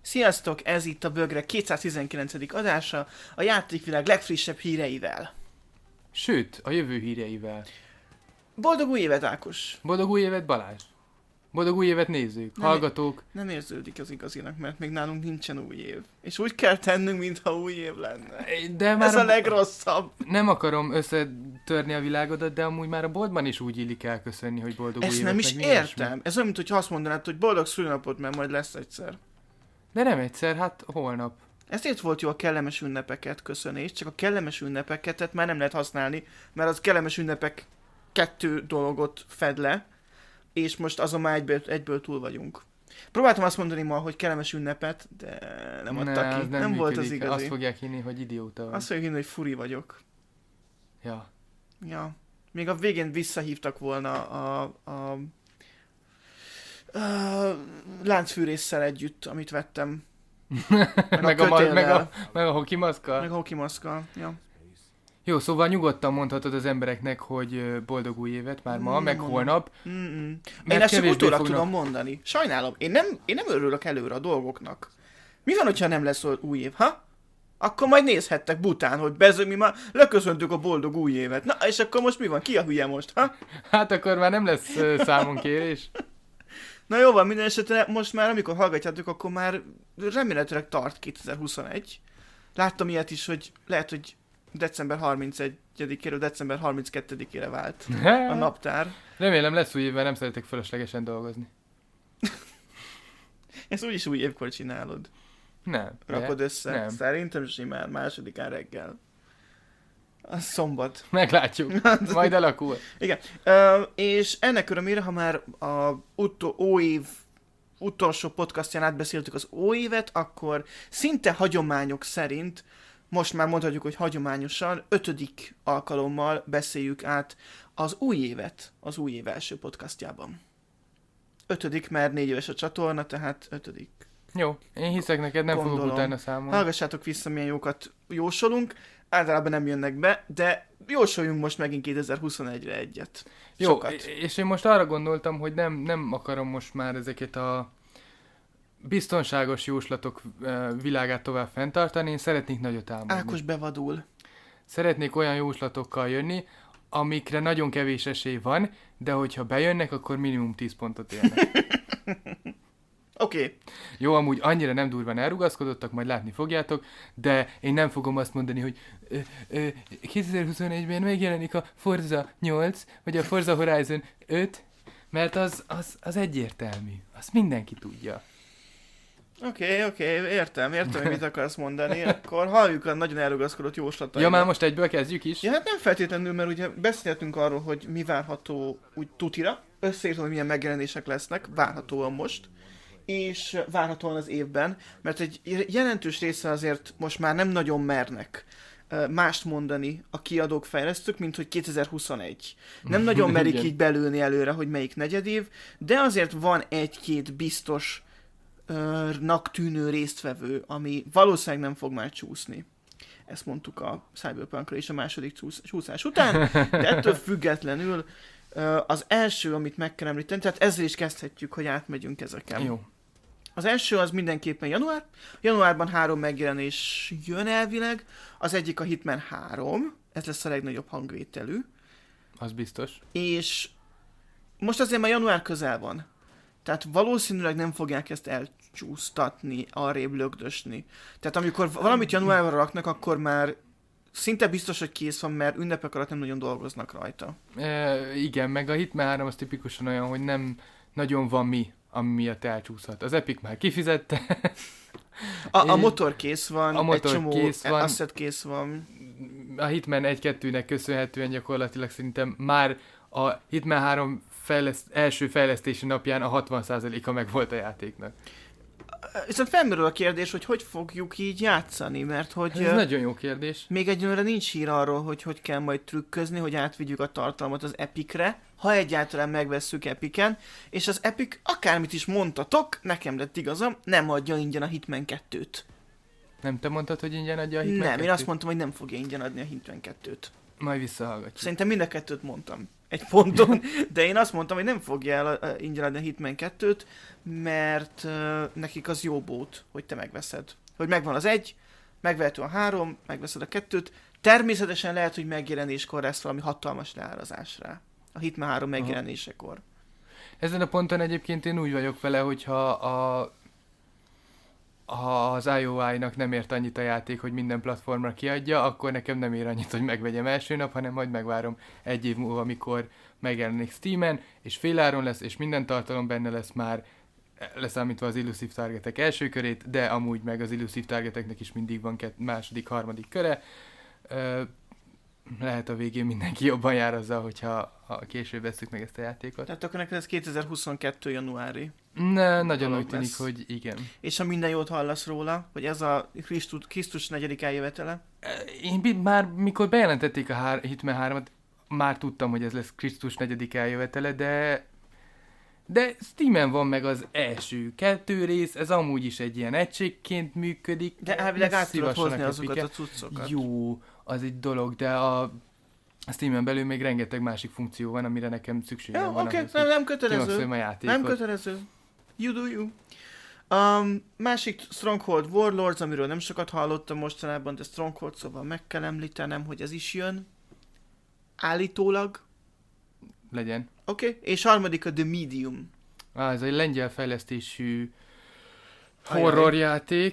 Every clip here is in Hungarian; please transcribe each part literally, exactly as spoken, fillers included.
Sziasztok, ez itt a Bögre kétszáztizenkilencedik adása, a játékvilág legfrissebb híreivel. Sőt, a jövő híreivel. Boldog új évet, Ákos! Boldog új évet, Balázs! Boldog új évet, nézők, nem hallgatók! Nem érződik az igazinak, mert még nálunk nincsen új év. És úgy kell tennünk, mintha új év lenne. De már Ez a, a legrosszabb. Nem akarom összetörni a világodat, de amúgy már a boltban is úgy illik elköszönni, hogy boldog Ezt új évet. Ezt nem is értem. Ilyesmi. Ez olyan, mintha azt mondanád, hogy boldog szülinapot, mert majd lesz egyszer. De nem egyszer, hát holnap. Ezért volt jó a kellemes ünnepeket köszönés, csak a kellemes ünnepeket már nem lehet használni, mert az kellemes ünnepek kettő dologot fed le, és most azon már egyből, egyből túl vagyunk. Próbáltam azt mondani ma, hogy kellemes ünnepet, de nem adta ne, ki. Nem, nem volt az igazi. Azt fogják hinni, hogy idióta vagy. Azt fogják hinni, hogy furi vagyok. Ja. Ja. Még a végén visszahívtak volna a, a, a, a láncfűrésszel együtt, amit vettem. Meg, meg, a, a, meg, a, meg a hokimaszkkal. Meg a hokimaszkkal, ja. Jó, szóval nyugodtan mondhatod az embereknek, hogy boldog új évet már ma, mm, meg mondom. holnap. Mm-mm. Én ezt csak utólag fognak... tudom mondani. Sajnálom, én nem, én nem örülök előre a dolgoknak. Mi van, hogyha nem lesz új év, ha? Akkor majd nézhettek bután, hogy bező, mi már leköszöntük a boldog új évet. Na, és akkor most mi van? Ki a hülye most, ha? Hát akkor már nem lesz uh, számonkérés. Na jó van, minden esetre most már, amikor hallgatjátok, akkor már remélhetőleg tart kétezer-huszonegy. Láttam ilyet is, hogy lehet, hogy december harmincegyedikéről december harminckettedikére vált a naptár. Remélem lesz új évben, nem szeretek fölöslegesen dolgozni. Ezt úgyis új évkor csinálod. Nem. Rakod de? össze. Nem. Szerintem simán másodikán reggel. A szombat. Meglátjuk. Majd alakul. Igen. Uh, és ennek örömére, ha már a utó, óév utolsó podcastján átbeszéltük az óévet, akkor szinte hagyományok szerint, most már mondhatjuk, hogy hagyományosan, ötödik alkalommal beszéljük át az új évet az új év első podcastjában. Ötödik, mert négy éves a csatorna, tehát ötödik. Jó, én hiszek neked, nem Gondolom. fogok utána számolni. Hallgassátok vissza, milyen jókat jósolunk. Általában nem jönnek be, de jósoljunk most megint kétezer-huszonegyre egyet. Sokat. Jó, és én most arra gondoltam, hogy nem, nem akarom most már ezeket a biztonságos jóslatok világát tovább fenntartani, én szeretnék nagyot álmodni. Ákos bevadul. Szeretnék olyan jóslatokkal jönni, amikre nagyon kevés esély van, de hogyha bejönnek, akkor minimum tíz pontot érnek. Oké. Okay. Jó, amúgy annyira nem durván elrugaszkodottak, majd látni fogjátok, de én nem fogom azt mondani, hogy ö, ö, kétezer-huszonegyben megjelenik a Forza nyolc, vagy a Forza Horizon öt, mert az, az, az egyértelmű. Azt mindenki tudja. Oké, okay, oké, okay, értem, értem, hogy mit akarsz mondani. Akkor halljuk a nagyon elrugaszkodott jóslataidat. Ja, már most egyből kezdjük is? Ja, hát nem feltétlenül, mert ugye beszéltünk arról, hogy mi várható úgy tutira. Összeírtam, hogy milyen megjelenések lesznek, várhatóan most. És várhatóan az évben, mert egy jelentős része azért most már nem nagyon mernek mást mondani a kiadók, fejlesztők, mint hogy kétezer-huszonegy. Nem nagyon merik így belőni előre, hogy melyik negyedév, de azért van egy-két biztos nak tűnő résztvevő, ami valószínűleg nem fog már csúszni. Ezt mondtuk a Cyberpunkra is a második csúszás után, de ettől függetlenül az első, amit meg kell említeni, tehát ezzel is kezdhetjük, hogy átmegyünk ezeken. Jó. Az első az mindenképpen január. Januárban három megjelenés jön elvileg. Az egyik a Hitman három, ez lesz a legnagyobb hangvételű. Az biztos. És most azért már január közel van. Tehát valószínűleg nem fogják ezt elcsúsztatni, arrébb lögdösni. Tehát amikor valamit januárra raknak, akkor már szinte biztos, hogy kész van, mert ünnepek alatt nem nagyon dolgoznak rajta. E, igen, meg a Hitman három az tipikusan olyan, hogy nem nagyon van mi, ami miatt elcsúszhat. Az Epic már kifizette. a, a motor kész van, a motor egy csomó kész van. asset kész van. A Hitman egy-kettőnek köszönhetően gyakorlatilag szerintem már a Hitman három fejleszt, első fejlesztési napján a hatvan százaléka meg volt a játéknak. Viszont felmerül a kérdés, hogy hogy fogjuk így játszani, mert hogy... Ez nagyon jó kérdés. Még egyelőre nincs hír arról, hogy hogy kell majd trükközni, hogy átvigyük a tartalmat az Epicre, ha egyáltalán megvesszük Epicen, és az Epic akármit is mondtatok, nekem lett igazam, nem adja ingyen a Hitman kettőt. Nem te mondtad, hogy ingyen adja a Hitman Nem, kettőt? én azt mondtam, hogy nem fogja ingyen adni a Hitman kettőt. Majd visszahallgatjuk. Szerintem mind a kettőt mondtam. egy ponton, de én azt mondtam, hogy nem fogja el uh, ingyen adni a Hitman kettőt, mert uh, nekik az jó bót, hogy te megveszed. Hogy megvan az egy, megvehető a három, megveszed a kettőt, természetesen lehet, hogy megjelenéskor lesz valami hatalmas leárazás rá. A Hitman három megjelenésekor. Ezen a ponton egyébként én úgy vagyok vele, hogyha a, ha az i o i-nak nem ért annyit a játék, hogy minden platformra kiadja, akkor nekem nem ér annyit, hogy megvegyem első nap, hanem majd megvárom egy év múlva, amikor megjelenik Steamen, és féláron lesz, és minden tartalom benne lesz már, leszámítva az Illusive Targetek első körét, de amúgy meg az Illusive Targeteknek is mindig van két, második, harmadik köre. Ö, lehet a végén mindenki jobban jár azzal, hogyha ha később veszük meg ezt a játékot. Tehát akkor neked ez kétezer-huszonkettő januári. Ne, nagyon úgy tűnik, lesz. hogy igen. És ha minden jót hallasz róla, hogy ez a Krisztus, Krisztus negyedik eljövetele? Én bi- már mikor bejelentették a hár- Hitman hármat, már tudtam, hogy ez lesz Krisztus negyedik eljövetele, de de Steamen van meg az első kettő rész, ez amúgy is egy ilyen egységként működik. De elvileg át tudod Szívassanak hozni azokat epiket. a cuccokat. Jó, az egy dolog, de a, a Steamen belül még rengeteg másik funkció van, amire nekem szükségem Jó, van. oké, ahhoz, nem, hogy nem kötelező. kimaxoljam a játékot. Nem kötelező. You do you. Um, másik Stronghold Warlords, amiről nem sokat hallottam mostanában, de Stronghold, szóval meg kell említenem, hogy ez is jön. Állítólag. Legyen. Oké. Okay. És harmadik a The Medium. Ah, ez egy lengyel fejlesztésű Ajaj. horrorjáték,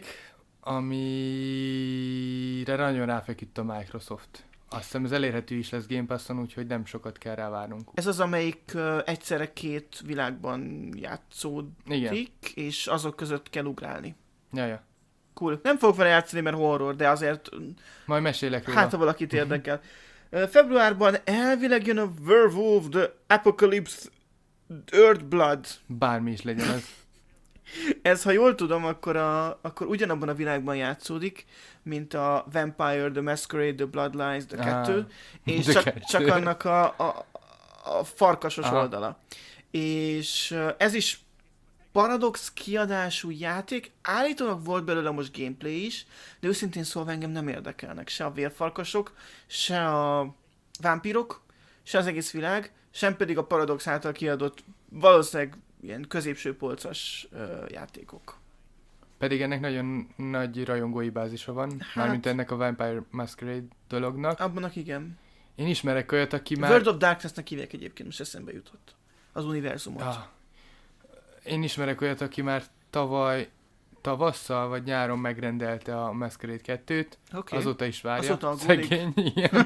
amire nagyon ráfeküdt a Microsoft. Azt hiszem ez elérhető is lesz Game Passon, úgyhogy nem sokat kell rá várnunk. Ez az, amelyik uh, egyszerre két világban játszódik, Igen. és azok között kell ugrálni. Jaja. Cool. Nem fogok vele játszani, mert horror, de azért Majd mesélek róla. hát, ha valakit érdekel. Uh, februárban elvileg jön a Werewolf The Apocalypse Earthblood. Bármi is legyen az. Ez, ha jól tudom, akkor, a, akkor ugyanabban a világban játszódik, mint a Vampire, The Masquerade, The Bloodlines, The kettő, Ah, és The csak, kettő. csak annak a, a, a farkasos Aha. oldala. És uh, ez is Paradox kiadású játék, állítólag volt belőle most gameplay is, de őszintén szólva engem nem érdekelnek se a vérfarkasok, se a vámpírok, se az egész világ, sem pedig a Paradox által kiadott valószínűleg ilyen középső polcas ö, játékok. Pedig ennek nagyon nagy rajongói bázisa van, Hát- mármint ennek a Vampire Masquerade dolognak. Abbanak igen. Én ismerek olyat, aki Már... már... World of Darkness-nek hívják egyébként, most eszembe jutott. Az univerzumot. Ah. Én ismerek olyat, aki már tavaly tavasszal vagy nyáron megrendelte a Masquerade kettőt, Okay. azóta is várja. Azóta aggódik. Szegény, igen.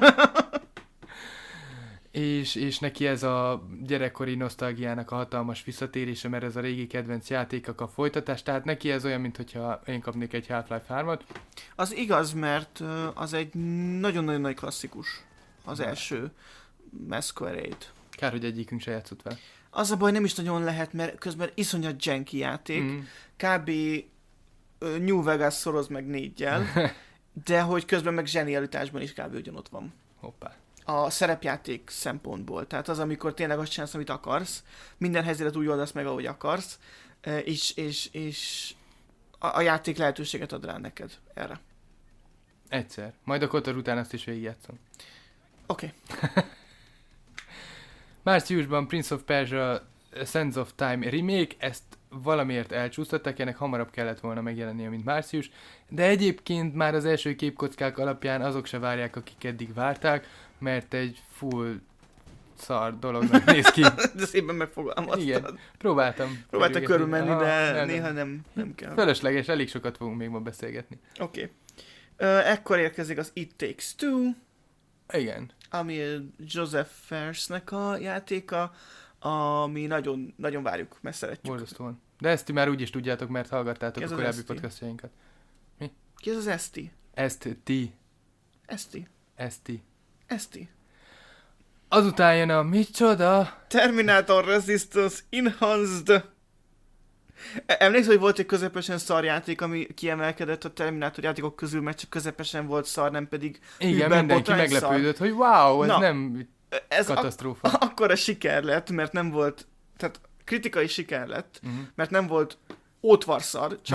és, és neki ez a gyerekkori nosztalgiának a hatalmas visszatérése, mert ez a régi kedvenc játékok a folytatás, tehát neki ez olyan, mintha én kapnék egy Half-Life hármat. Az igaz, mert ö, az egy nagyon-nagyon nagy klasszikus. Az Na. első Masquerade. Kár, hogy egyikünk se játszott vele. Az a baj, nem is nagyon lehet, mert közben iszonyat janky játék. Mm. Kb. ö, New Vegas szoroz meg négyel, de hogy közben meg zsenialitásban is kb. Ugyanott van. Hoppá. A szerepjáték szempontból. Tehát az, amikor tényleg azt csinálsz, amit akarsz, minden helyzetet úgy oldasz meg, ahogy akarsz, ö, és, és, és a, a játék lehetőséget ad rá neked erre. Egyszer. Majd a Kotor után azt is végigjátszom. Oké. Okay. Márciusban Prince of Persia Sands of Time remake, ezt valamiért elcsúsztatták, ennek hamarabb kellett volna megjelennie, mint március, de egyébként már az első képkockák alapján azok se várják, akik eddig várták, mert egy full szar dolognak néz ki. De szépen megfogalmaztad. Igen, próbáltam. Próbáltak körülmenni, Aha, de nem, néha nem. nem, nem kell. Fölösleges, elég sokat fogunk még ma beszélgetni. Oké. Okay. Ekkor érkezik az It Takes Two, Igen. ami Joseph Fares-nek a játéka, ami nagyon, nagyon várjuk, mert szeretjük. Borzasztóan. De ezt ti már úgy is tudjátok, mert hallgattátok Ki ez a az korábbi Eszti? podcastjainkat. Ki ez az Eszti? Ezt ti. Eszti? Eszti. Eszti? Azután jön a micsoda? Terminator Resistance Enhanced. E- Emlékszel, hogy volt egy közepesen szar játék, ami kiemelkedett a Terminator játékok közül, mert csak közepesen volt szar, nem pedig Igen, Hűben mindenki botrány meglepődött, hogy wow, ez Na, nem ez a- katasztrófa. akkora siker lett, mert nem volt, tehát kritikai siker lett, Uh-huh. mert nem volt ótvarszar, csak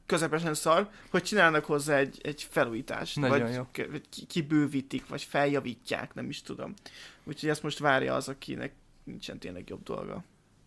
közepesen szar, hogy csinálnak hozzá egy, egy felújítást. Nagyon vagy jó. k- vagy ki- kibővítik, vagy feljavítják, nem is tudom. Úgyhogy ezt most várja az, akinek nincsen tényleg jobb dolga.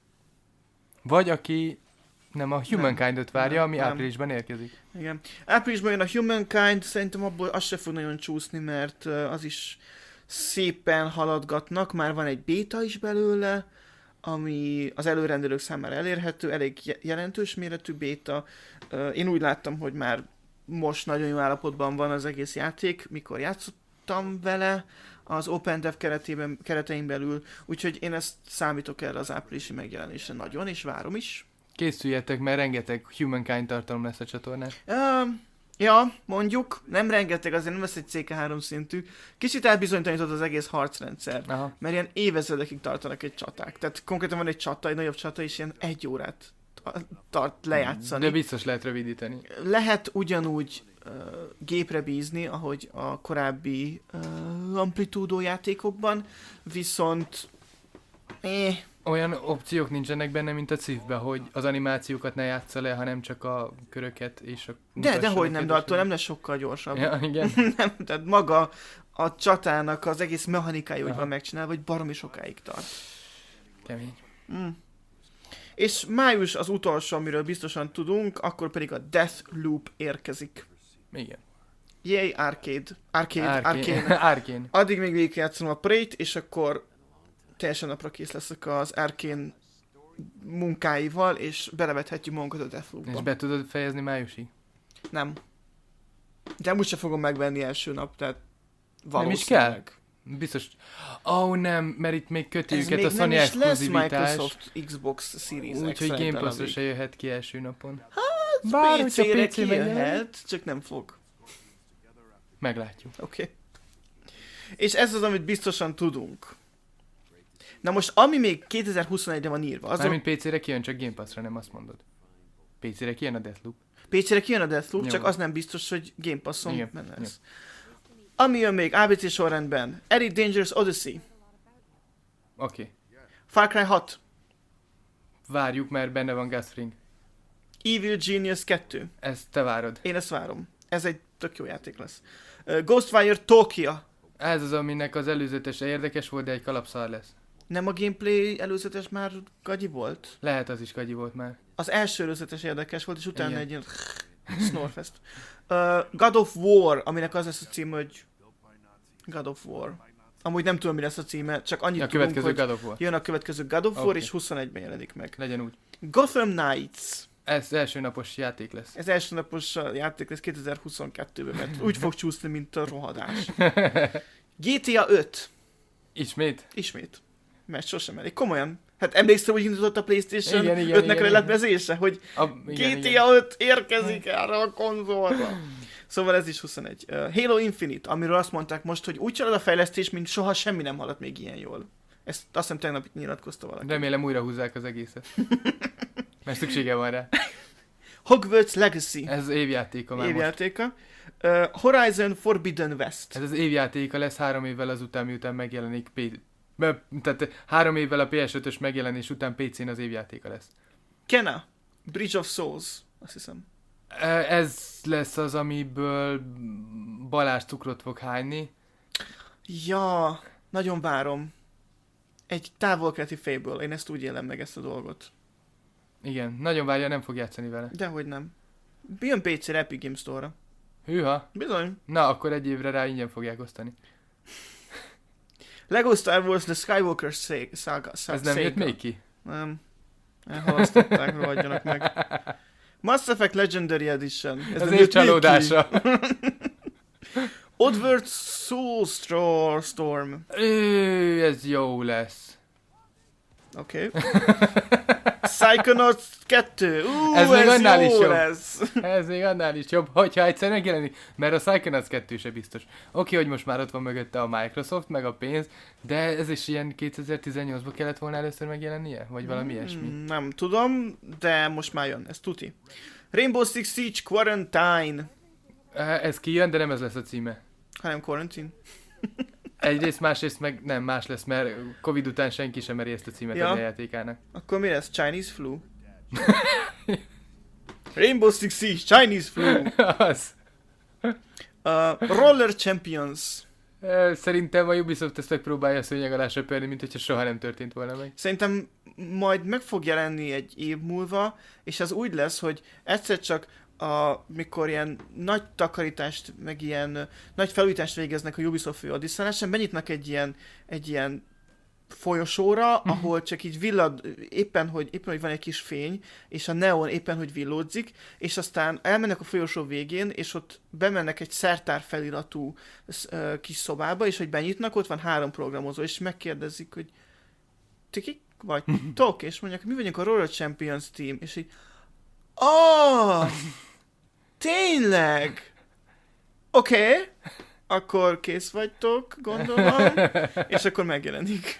Vagy aki nem a Humankind-ot várja, Nem, ami nem. áprilisban érkezik. Igen. Áprilisban jön a Humankind, szerintem abból az se fog nagyon csúszni, mert ö, az is szépen haladgatnak, már van egy béta is belőle, ami az előrendelők számára elérhető, elég je- jelentős méretű béta. Ö, Én úgy láttam, hogy már most nagyon jó állapotban van az egész játék, mikor játszottam vele az OpenDev keretében, keretein belül, úgyhogy én ezt számítok erre az áprilisi megjelenésre nagyon, és várom is. Készüljetek, mert rengeteg Humankind tartalom lesz a csatornán. Uh, ja, mondjuk, nem rengeteg, azért nem lesz egy cé ká három szintű. Kicsit elbizonytalanított az egész harcrendszer, Aha. mert ilyen évezredekig tartanak egy csaták. Tehát konkrétan van egy csata, egy nagyobb csata, és ilyen egy órát ta- tart lejátszani. De biztos lehet rövidíteni. Lehet ugyanúgy uh, gépre bízni, ahogy a korábbi uh, Amplitudo játékokban, viszont eh, Olyan opciók nincsenek benne, mint a Civ-be, hogy az animációkat ne játsza le, hanem csak a köröket és a... de, de hogy nem, mutassa de őket, attól és- nem lesz sokkal gyorsabb. Ja, igen. Nem, tehát maga a csatának az egész mechanikája úgy Aha. van megcsinálva, hogy baromi sokáig tart. Kemény. Mm. És május az utolsó, amiről biztosan tudunk, akkor pedig a Deathloop érkezik. Igen. Yay, Arcade. Arcade, Arcade. Arcane. Arcane. Addig még végig játszom a Prey-t, és akkor teljesen napra kész leszek az Arcane munkáival, és belevethetjük magunkat a Deathloop-ba. És be tudod fejezni májusig? Nem. De úgyse fogom megvenni első nap, tehát Nem is valószínűleg. kell? Biztos. Ó, oh, nem, mert itt még köti Ez őket még a Sony nem is lesz exkluzivitás. Microsoft Xbox Series X Úgyhogy Game szerintem Pass-ra addig. se jöhet ki első napon. Hát, Bár, hogyha pé cére pé cé megjelenik. kijöhet, csak nem fog. Meglátjuk. Oké. Okay. És ez az, amit biztosan tudunk. Na most, ami még kétezer-huszonegyre van írva, azon Mármint pé cére kijön, csak Game Pass-ra nem azt mondod. pé cére kijön a Deathloop. pé cére kijön a Deathloop, Jó. csak az nem biztos, hogy Game Passon Igen, benne jó. lesz. Ami jön még á bé cé sorrendben, Elite Dangerous Odyssey, Oké. Okay. Far Cry hat, Várjuk, mert benne van Gasfring. Evil Genius kettő. Ezt te várod. Én ezt várom. Ez egy tök jó játék lesz. Uh, Ghostwire Tokyo. Ez az, aminek az előzetese érdekes volt, de egy kalapszar lesz. Nem a gameplay előzetes már gagyi volt? Lehet az is kagyi volt már. Az első előzetes érdekes volt, és utána Igen. egy ilyen Snorfest. Uh, God of War, aminek az lesz a címe, hogy God of War. Amúgy nem tudom, mi lesz a címe, csak annyit A tudunk, következő hogy God of War. jön a következő God of War, Oké. és huszonegyben jelenik meg. Legyen úgy. Gotham Knights. Ez első napos játék lesz. Ez első napos uh, játék lesz kétezer-huszonkettőben, mert úgy fog csúszni, mint a rohadás. gé té á öt. Ismét? Ismét. Mert sosem elég. Komolyan. Hát emlékszem, hogy indított a PlayStation Igen, igen, ötnek igen, lelepezése, hogy A, igen, gé té igen. á öt érkezik erre a konzolra. Szóval ez is huszonegy. Uh, Halo Infinite, amiről azt mondták most, hogy úgy csalad a fejlesztés, mint soha semmi nem haladt még ilyen jól. Ezt azt hiszem tegnap nyilatkozta valaki. Remélem újra húzzák az egészet. Mert szüksége van rá. Hogwarts Legacy. Ez évjátéka már most. Évjátéka. Uh, Horizon Forbidden West. Ez az évjátéka lesz három évvel azután, miután megjelenik P... Be, tehát három évvel a pé es ötös megjelenés után pé cén az évjátéka lesz. Kena. Bridge of Souls. Azt hiszem. E- Ez lesz az, amiből Balázs cukrot fog hányni. Ja, nagyon várom. Egy távol-keleti Fable. Én ezt úgy élem meg, ezt a dolgot. Igen, nagyon várja, nem fog játszani vele. Dehogy nem. Jön pé cére Epic Games Store-ra. Hűha. Bizony. Na, akkor egy évre rá ingyen fogják osztani. Lego Star Wars The Skywalker Saga. saga Ez nem jött még ki? Nem. Elhalasztották, rohadjanak meg. Mass Effect Legendary Edition. Ez, nem ez év jött még ki. csalódása. Oddworld Soulstorm. Ő, ez jó lesz. Oké. Okay. Psychonauts kettő. Ú, Ez ez, még annál jó is jobb. lesz. Ez még annál is jobb, hogyha egyszer megjelenik, mert a Psychonauts kettő se biztos. Oké, hogy most már ott van mögötte a Microsoft, meg a pénz, de ez is ilyen kétezer-tizennyolcban kellett volna először megjelennie? Vagy valami ilyesmi? Mm, Nem tudom, de most már jön, ez tuti. Rainbow Six Siege Quarantine. Ez kijön, de nem ez lesz a címe. Hanem Quarantine. Egyrészt, másrészt meg nem más lesz, mert Covid után senki sem meri ezt a címet Ja. adni a játékának. Akkor mi lesz? Chinese Flu? Rainbow Six Siege, Chinese Flu, Az. uh, Roller Champions. Ö, Szerintem a Ubisoft ezt megpróbálja a szőnyeg alá söpörni, mint hogyha soha nem történt volna meg. Szerintem majd meg fog jelenni egy év múlva, és az úgy lesz, hogy egyszer csak a, mikor ilyen nagy takarítást, meg ilyen nagy felújítást végeznek a Ubisoft főadiszálásán, benyitnak egy ilyen, egy ilyen folyosóra, ahol csak így villad, éppen hogy, éppen, hogy van egy kis fény, és a neon éppen, hogy villódzik, és aztán elmennek a folyosó végén, és ott bemennek egy szertár feliratú uh, kis szobába, és hogy benyitnak, ott van három programozó, és megkérdezik, hogy ti kik vagytok? És mondják, mi vagyunk a Roller Champions Team, és így oh, tényleg? Oké, okay. Akkor kész vagytok, gondolom, és akkor megjelenik.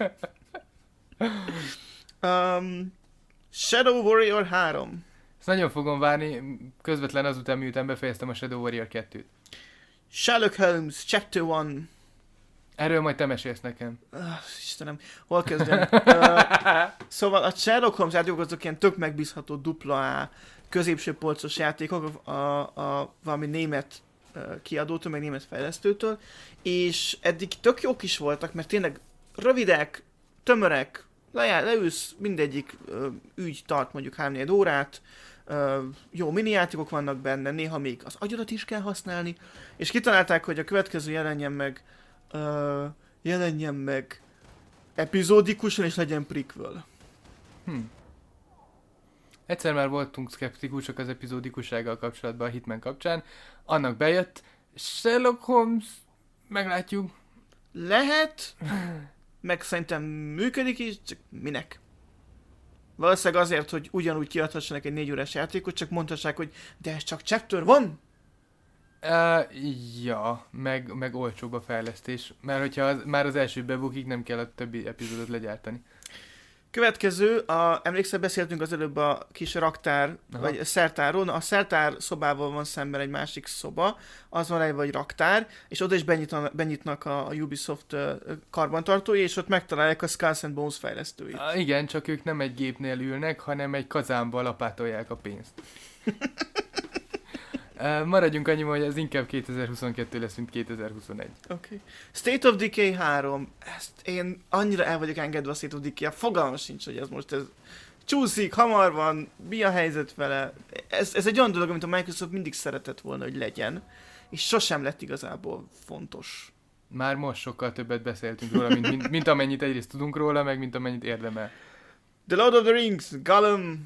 Um, Shadow Warrior három. Ezt nagyon fogom várni, közvetlen azután, miután befejeztem a Shadow Warrior kettőt. Sherlock Holmes, Chapter egy. Erről majd te mesélsz nekem. Uh, Istenem, hol kezdem? uh, szóval a Sherlock Holmes játékok azok ilyen tök megbízható dupla A, középső polcos játékok, a, a, a valami német kiadótól, meg német fejlesztőtől, és eddig tök jók is voltak, mert tényleg rövidek, tömörek, lejár, leülsz, mindegyik ö, ügy tart mondjuk három-négy órát, ö, jó minijátékok vannak benne, néha még az agyadat is kell használni, és kitalálták, hogy a következő jelenjen meg ö, jelenjen meg epizódikusan, és legyen prequel. Hm. Egyszer már voltunk szkeptikusok az epizódikussággal kapcsolatban a Hitman kapcsán, annak bejött, Sherlock Holmes, meglátjuk. Lehet, meg szerintem működik is, csak minek? Valószínűleg azért, hogy ugyanúgy kiadhassanak egy négy órás játékot, csak mondhassák, hogy de ez csak chapter van? Uh, ja, meg, meg olcsóbb a fejlesztés, mert hogyha az, már az első bebukik, nem kell a többi epizódot legyártani. Következő, a, emlékszel, beszéltünk az előbb a kis raktár, Aha. vagy szertáron, a szertár szobával van szemben egy másik szoba, az van egy vagy raktár, és oda is benyitnak, benyitnak a, a Ubisoft uh, karbantartói, és ott megtalálják a Skulls and Bones fejlesztőit. Uh, igen, csak ők nem egy gépnél ülnek, hanem egy kazánba lapátolják a pénzt. uh, maradjunk annyiban, hogy ez inkább kétezer-huszonkettő lesz, mint kétezer-huszonegy. Oké. Okay. State of Decay három. Ezt én annyira el vagyok engedve a State of Decay-a, fogalmam sincs, hogy ez most ez csúszik, hamar van, mi a helyzet vele. Ez, ez egy olyan dolog, amit a Microsoft mindig szeretett volna, hogy legyen, és sosem lett igazából fontos. Már most sokkal többet beszéltünk róla, mint, mint, mint amennyit egyrészt tudunk róla, meg mint amennyit érdemel. The Lord of the Rings, Gollum.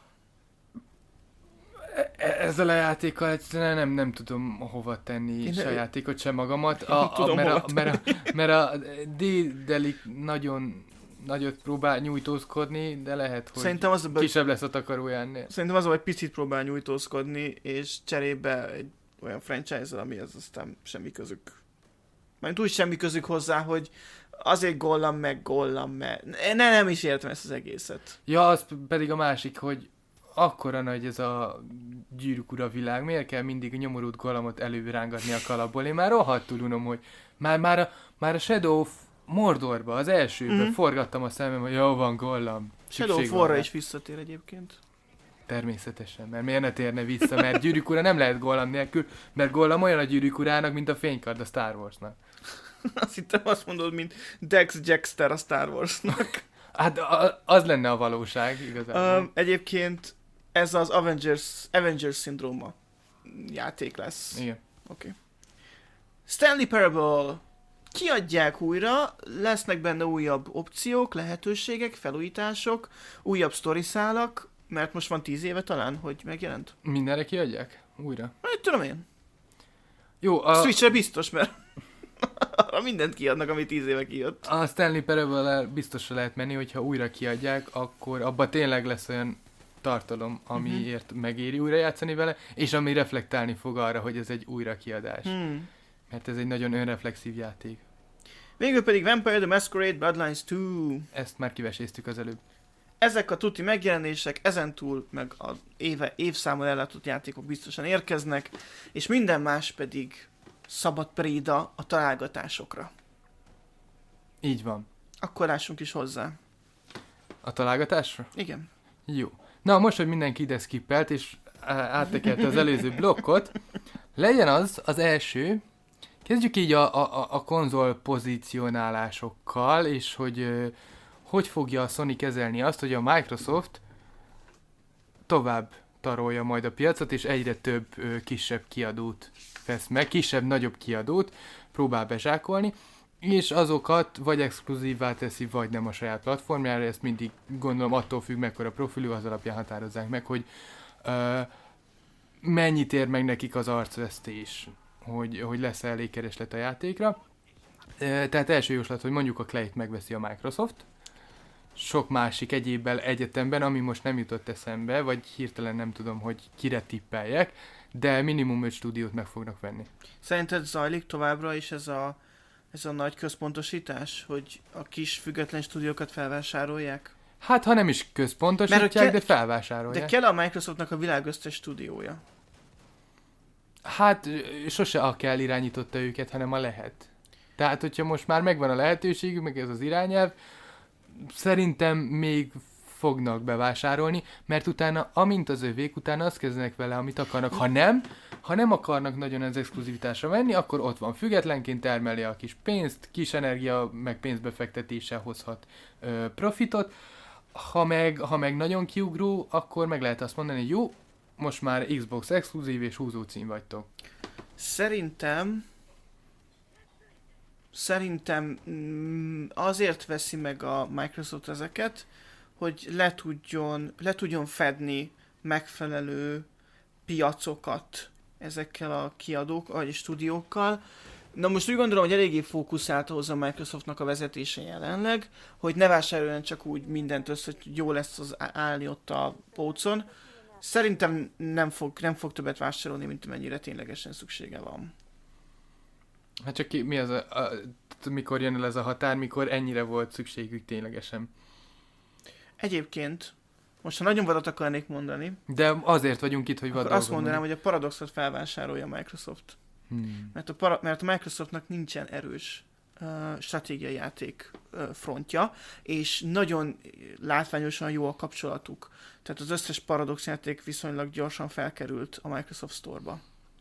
Ezzel a játékkal egyszerűen nem, nem tudom hova tenni Én se a ne... játékot, sem magamat, a, a, tudom, mert, hova a, mert, a, mert a Daedalic nagyon nagyot próbál nyújtózkodni, de lehet, hogy Szerintem az a baj, kisebb lesz a takarójánnél. Szerintem az a baj, hogy picit próbál nyújtózkodni, és cserébe egy olyan franchise-zal, amihez aztán semmi közük. Majd úgy semmi közük hozzá, hogy azért Gollam meg Gollam meg. Ne, nem is értem ezt az egészet. Ja, az pedig a másik, hogy akkora nagy ez a Gyűrűk ura világ, miért kell mindig a nyomorult Gollamot előrángatni a kalapból? Én már rohadtul unom, hogy már, már, a, már a Shadow of Mordorba, az elsőben mm-hmm. forgattam a szemem, hogy jó van Gollam. Shadow of Warra is visszatér egyébként. Természetesen, mert miért ne térne vissza, mert Gyűrűk ura nem lehet Gollam nélkül, mert Gollam olyan a Gyűrűk urának, mint a fénykard a Star Warsnak. Azt hittem azt mondod, mint Dex Jackster a Star Warsnak. Hát az lenne a valóság, igazából. Um, egyébként ez az Avengers, Avengers szindróma játék lesz. Igen. Oké. Okay. Stanley Parable. Kiadják újra, lesznek benne újabb opciók, lehetőségek, felújítások, újabb sztoriszálak, mert most van tíz éve talán, hogy megjelent. Mindenre kiadják? Újra? Hát, tudom én. Jó, a... Switchre biztos, mert arra mindent kiadnak, ami tíz éve kijött. A Stanley Parable-el biztosra lehet menni, hogyha újra kiadják, akkor abban tényleg lesz olyan tartalom, amiért uh-huh. megéri újra játszani vele, és ami reflektálni fog arra, hogy ez egy újrakiadás. Hmm. Mert ez egy nagyon önreflexív játék. Végül pedig Vampire the Masquerade Bloodlines kettő. Ezt már kiveséztük az előbb. Ezek a tuti megjelenések, ezentúl meg az éve, évszámon ellátott játékok biztosan érkeznek, és minden más pedig szabad préda a találgatásokra. Így van. Akkor lássunk is hozzá. A találgatásra? Igen. Jó. Na, most, hogy mindenki ide skippelt, és áttekelte az előző blokkot, legyen az az első, kezdjük így a, a, a konzol pozícionálásokkal, és hogy ö, hogy fogja a Sony kezelni azt, hogy a Microsoft tovább tarolja majd a piacot, és egyre több ö, kisebb kiadót vesz meg, kisebb-nagyobb kiadót próbál bezsákolni, és azokat vagy exkluzívvá teszi, vagy nem a saját platformjára, ezt mindig gondolom attól függ, mekkora profilú, az alapján határozzák meg, hogy ö, mennyit ér meg nekik az arcvesztés, hogy, hogy lesz elég kereslet a játékra. Ö, tehát első jóslat, hogy mondjuk a Clay-t megveszi a Microsoft, sok másik egyébbel egyetemben, ami most nem jutott eszembe, vagy hirtelen nem tudom, hogy kire tippeljek, de minimum öt stúdiót meg fognak venni. Szerinted zajlik továbbra is ez a, ez a nagy központosítás, hogy a kis független stúdiókat felvásárolják? Hát, ha nem is központosítják, Mert, de felvásárolják. De kell a Microsoftnak a világ összes stúdiója. Hát, sose a kell irányította őket, hanem a lehet. Tehát, hogyha most már megvan a lehetőségük, meg ez az irányelv, szerintem még fognak bevásárolni, mert utána, amint az övék, utána azt kezdenek vele, amit akarnak. Ha nem, ha nem akarnak nagyon az exkluzivitásra venni, akkor ott van függetlenként, termeli a kis pénzt, kis energia, meg pénzbefektetéssel hozhat ö, profitot. Ha meg, ha meg nagyon kiugró, akkor meg lehet azt mondani, hogy jó, most már Xbox exkluzív és húzó cím vagytok. Szerintem Szerintem mm, azért veszi meg a Microsoft ezeket, hogy le tudjon, le tudjon fedni megfelelő piacokat ezekkel a kiadók, vagy stúdiókkal. Na most úgy gondolom, hogy eléggé fókuszált hozzá a Microsoftnak a vezetése jelenleg, hogy ne vásároljon csak úgy mindent össze, hogy jó lesz az állni ott a polcon. Szerintem nem fog, nem fog többet vásárolni, mint amennyire ténylegesen szüksége van. Hát csak ki, mi az a, a, mikor jön el ez a határ, mikor ennyire volt szükségük ténylegesen? Egyébként, most ha nagyon vadat akarnék mondani, de azért vagyunk itt, hogy akkor azt mondanám, hogy a Paradoxot felvásárolja a Microsoft. Hmm. Mert, a para, mert a Microsoftnak nincsen erős uh, stratégiai játék uh, frontja, és nagyon látványosan jó a kapcsolatuk. Tehát az összes Paradox játék viszonylag gyorsan felkerült a Microsoft Store-ba.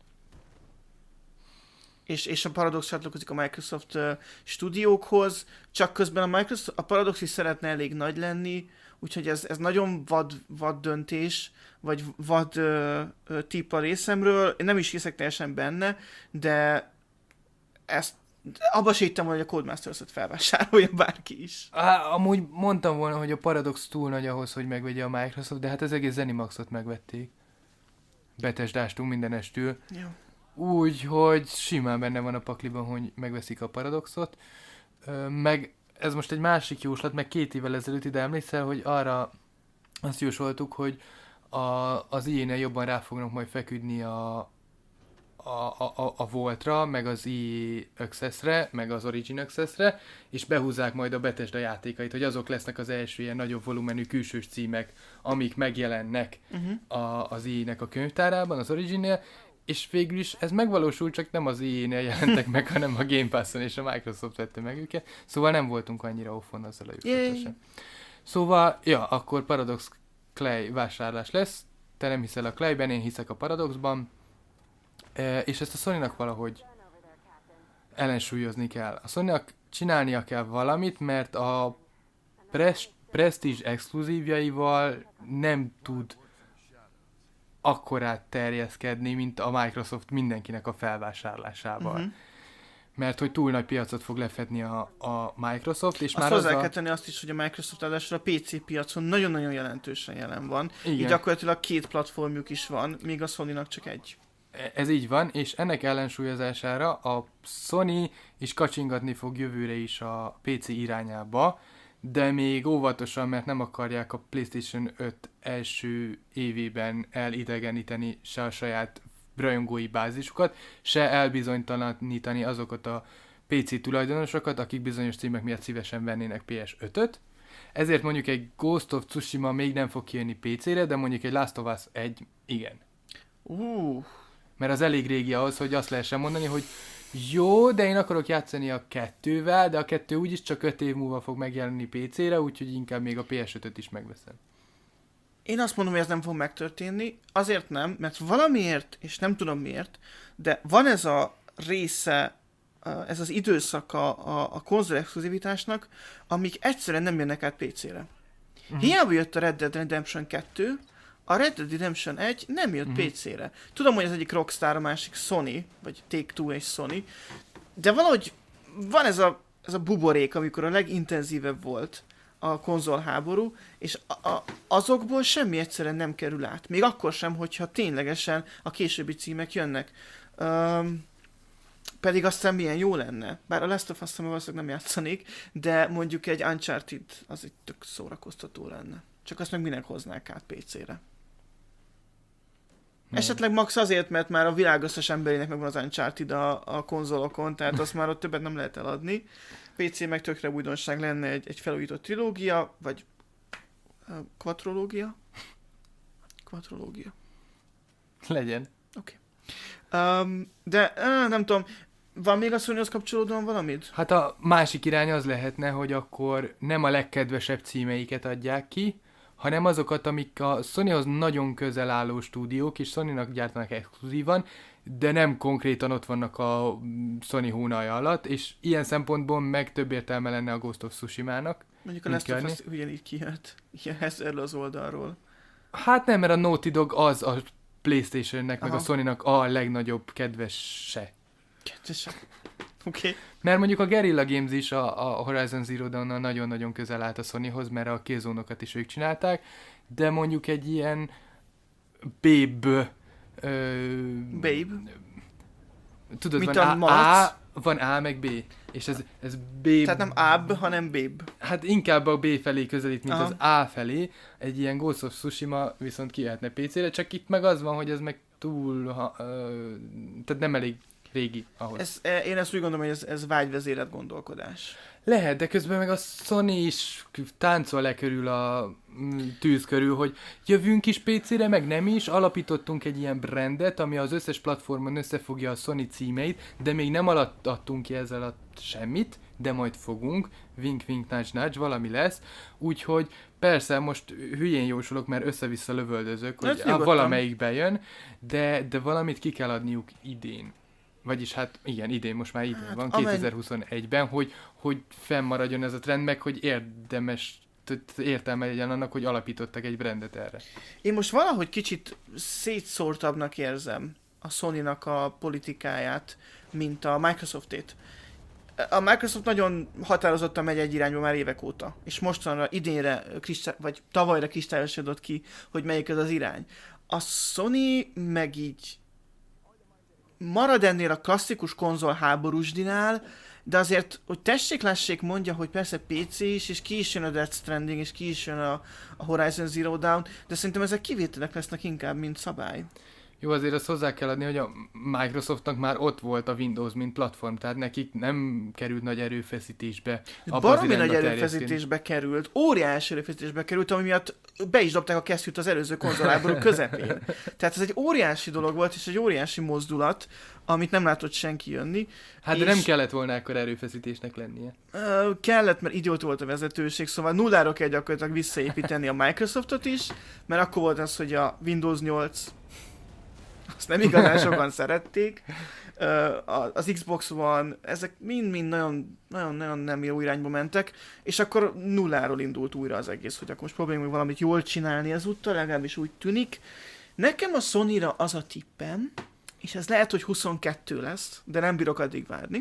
És, és a Paradox csatlakozik a Microsoft uh, stúdiókhoz, csak közben a, Microsoft, a Paradox is szeretne elég nagy lenni, úgyhogy ez, ez nagyon vad, vad döntés, vagy vad uh, uh, tipp a részemről. Én nem is hiszek teljesen benne, de ezt abba se hittem volna, hogy a Codemasters-ot felvásárolja bárki is. Á, amúgy mondtam volna, hogy a Paradox túl nagy ahhoz, hogy megvegye a Microsoft, de hát az egész Zenimaxot megvették. Betesdástunk mindenestül. Jó. Úgy, hogy simán benne van a pakliban, hogy megveszik a Paradoxot. Ö, meg ez most egy másik jóslat, meg két évvel ezelőtt ide emlékszel, hogy arra azt jósoltuk, hogy a, az i á-nél jobban rá fognak majd feküdni a, a, a, a Voltra, meg az i á Access-re, meg az Origin Access-re, és behúzzák majd a Bethesda játékait, hogy azok lesznek az első ilyen nagyobb volumenű külsős címek, amik megjelennek uh-huh. a, az i á-nek a könyvtárában, az Origin-nél, és végül is ez megvalósul, csak nem az i á-nél jelentek meg, hanem a Game Pass-on, és a Microsoft vette meg őket. Szóval nem voltunk annyira offon azzal a jóslatosan. Szóval, ja, akkor Paradox Clay vásárlás lesz. Te nem hiszel a Clayben, én hiszek a Paradoxban. E, és ezt a Sony-nak valahogy ellensúlyozni kell. A Sony-nak csinálnia kell valamit, mert a pres- Prestige exkluzívjaival nem tud akkorát terjeszkedni, mint a Microsoft mindenkinek a felvásárlásával. Uh-huh. Mert hogy túl nagy piacot fog lefedni a, a Microsoft, és azt már hozzá az a... kell tenni azt is, hogy a Microsoft adásul a pé cé piacon nagyon-nagyon jelentősen jelen van. Igen. Így gyakorlatilag két platformjuk is van, míg a Sony-nak csak egy. Ez így van, és ennek ellensúlyozására a Sony is kacsingatni fog jövőre is a pé cé irányába, de még óvatosan, mert nem akarják a PlayStation öt első évében elidegeníteni se a saját rajongói bázisukat, se elbizonytalanítani azokat a pé cé tulajdonosokat, akik bizonyos címek miatt szívesen vennének pé es ötöt. Ezért mondjuk egy Ghost of Tsushima még nem fog kijönni pé cére, de mondjuk egy Last of Us egy igen. Uh. Mert az elég régi ahhoz, hogy azt lehessen mondani, hogy jó, de én akarok játszani a kettővel, de a kettő úgyis csak öt év múlva fog megjelenni pé cére, úgyhogy inkább még a pé es ötöt is megveszem. Én azt mondom, hogy ez nem fog megtörténni. Azért nem, mert valamiért, és nem tudom miért, de van ez a része, ez az időszaka a, a konzol exkluzivitásnak, amik egyszerűen nem jönnek át pé cére. Uh-huh. Hiába jött a Red Dead Redemption kettő, a Red Dead Redemption egy nem jött uh-huh. pé cére. Tudom, hogy az egyik Rockstar, a másik Sony, vagy Take-Two és Sony, de valahogy van ez a, ez a buborék, amikor a legintenzívebb volt a konzolháború, és a, a, azokból semmi egyszerűen nem kerül át. Még akkor sem, hogyha ténylegesen a későbbi címek jönnek. Um, pedig aztán milyen jó lenne. Bár a Last of Us-t valószínűleg nem játszanék, de mondjuk egy Uncharted az egy tök szórakoztató lenne. Csak azt meg minek hoznák át pé cére. Hmm. Esetleg max azért, mert már a világ összes emberének megvan az Uncharted a, a konzolokon, tehát azt már ott többet nem lehet eladni. pé cé meg tökre újdonság lenne egy, egy felújított trilógia, vagy uh, quadrológia? Quadrológia. Legyen. Oké. Okay. Um, de uh, nem tudom, van még a Sonyhoz kapcsolódóan valamit? Hát a másik irány az lehetne, hogy akkor nem a legkedvesebb címeiket adják ki, hanem azokat, amik a Sonyhoz nagyon közel álló stúdiók, és Sonynak gyártanak exkluzívan, de nem konkrétan ott vannak a Sony hónalja alatt, és ilyen szempontból meg több értelme lenne a Ghost of Tsushima-nak. Mondjuk a Last of Us ugyanígy kijött, ilyen erről az oldalról. Hát nem, mert a Naughty Dog az a PlayStation-nek, Aha. meg a Sony-nak a legnagyobb kedvese. Kedvese. Oké. Okay. Mert mondjuk a Guerrilla Games is a, a Horizon Zero Dawn-nal nagyon-nagyon közel állt a Sonyhoz, mert a Killzone-okat is ők csinálták, de mondjuk egy ilyen Babe... Ö, Babe? Tudod, mint van a, a, a, van A meg B, és ez, ez B... Tehát nem Ab, hanem Babe. Hát inkább a B felé közelít, mint Aha. az A felé. Egy ilyen Ghost of Tsushima viszont kijöhetne pé cére, csak itt meg az van, hogy ez meg túl... Ha, ö, tehát nem elég régi ahhoz. Ez, én ezt úgy gondolom, hogy ez, ez vágyvezérelt gondolkodás. Lehet, de közben meg a Sony is táncol le körül a tűz körül, hogy jövünk is pé cére, meg nem is, alapítottunk egy ilyen brandet, ami az összes platformon összefogja a Sony címeit, de még nem adtunk ki ezzel a semmit, de majd fogunk, wink wink nudge nudge, valami lesz, úgyhogy persze most hülyén jósolok, mert össze-vissza lövöldözök, hogy á, valamelyik bejön, de, de valamit ki kell adniuk idén. Vagyis hát igen, idén, most már idén hát, van, kétezer-huszonegyben, hogy, hogy fennmaradjon ez a trend, meg hogy érdemes, értelme legyen annak, hogy alapítottak egy brandet erre. Én most valahogy kicsit szétszórtabbnak érzem a Sony-nak a politikáját, mint a Microsoftét. A Microsoft nagyon határozottan megy egy irányba már évek óta, és mostanra idénre, kristály, vagy tavalyra kristályosodott ki, hogy melyik ez az irány. A Sony meg így marad ennél a klasszikus konzol háborúsdinál, de azért, hogy tessék-lássék mondja, hogy persze pé cé is, és ki is jön a Death Stranding, és ki is jön a, a Horizon Zero Dawn, de szerintem ezek kivételek lesznek inkább, mint szabály. Jó, azért azt hozzá kell adni, hogy a Microsoftnak már ott volt a Windows, mint platform, tehát nekik nem került nagy erőfeszítésbe. Baromi nagy erőfeszítésbe került, óriási erőfeszítésbe került, ami miatt be is dobták a kesztyűt az előző konzolháború közepén. Tehát ez egy óriási dolog volt, és egy óriási mozdulat, amit nem látott senki jönni. Hát de nem kellett volna akkor erőfeszítésnek lennie. Uh, kellett, mert idiót volt a vezetőség, szóval nulláról kell gyakorlatilag visszaépíteni a Microsoftot is, mert akkor volt az, hogy a Windows nyolc azt nem igazán sokan szerették. Az Xbox One, ezek mind-mind nagyon, nagyon, nagyon nem jó irányba mentek, és akkor nulláról indult újra az egész, hogy akkor most próbáljunk meg valamit jól csinálni ezúttal, legalábbis úgy tűnik. Nekem a Sonyra az a tippem, és ez lehet, hogy huszonkettő lesz, de nem bírok addig várni,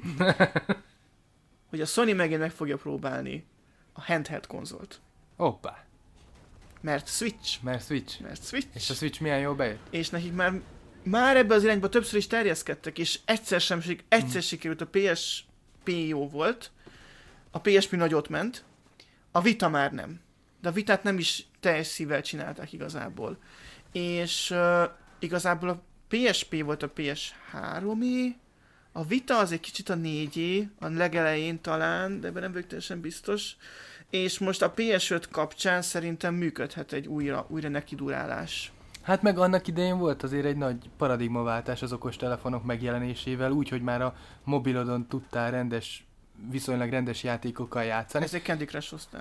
hogy a Sony megint meg fogja próbálni a handheld konzolt. Hoppá. Mert Switch. Mert Switch. Mert Switch. És a Switch milyen jól bejött? És nekik már Már ebbe az irányba többször is terjeszkedtek, és egyszer sem egyszer mm. sikerült, a pé es pé jó volt, a pé es pé nagyot ment, a Vita már nem. De a Vitát nem is teljes szívvel csinálták igazából. És uh, igazából a pé es pé volt a pé es háromé, a Vita az egy kicsit a négyé, a legelején talán, de ebben nem vagyok teljesen biztos. És most a pé es öt kapcsán szerintem működhet egy újra, újra nekidurálás. Hát meg annak idején volt azért egy nagy paradigmaváltás az okostelefonok megjelenésével, úgy, hogy már a mobilodon tudtál rendes, viszonylag rendes játékokkal játszani. Ez egy Candy Crush-oztál.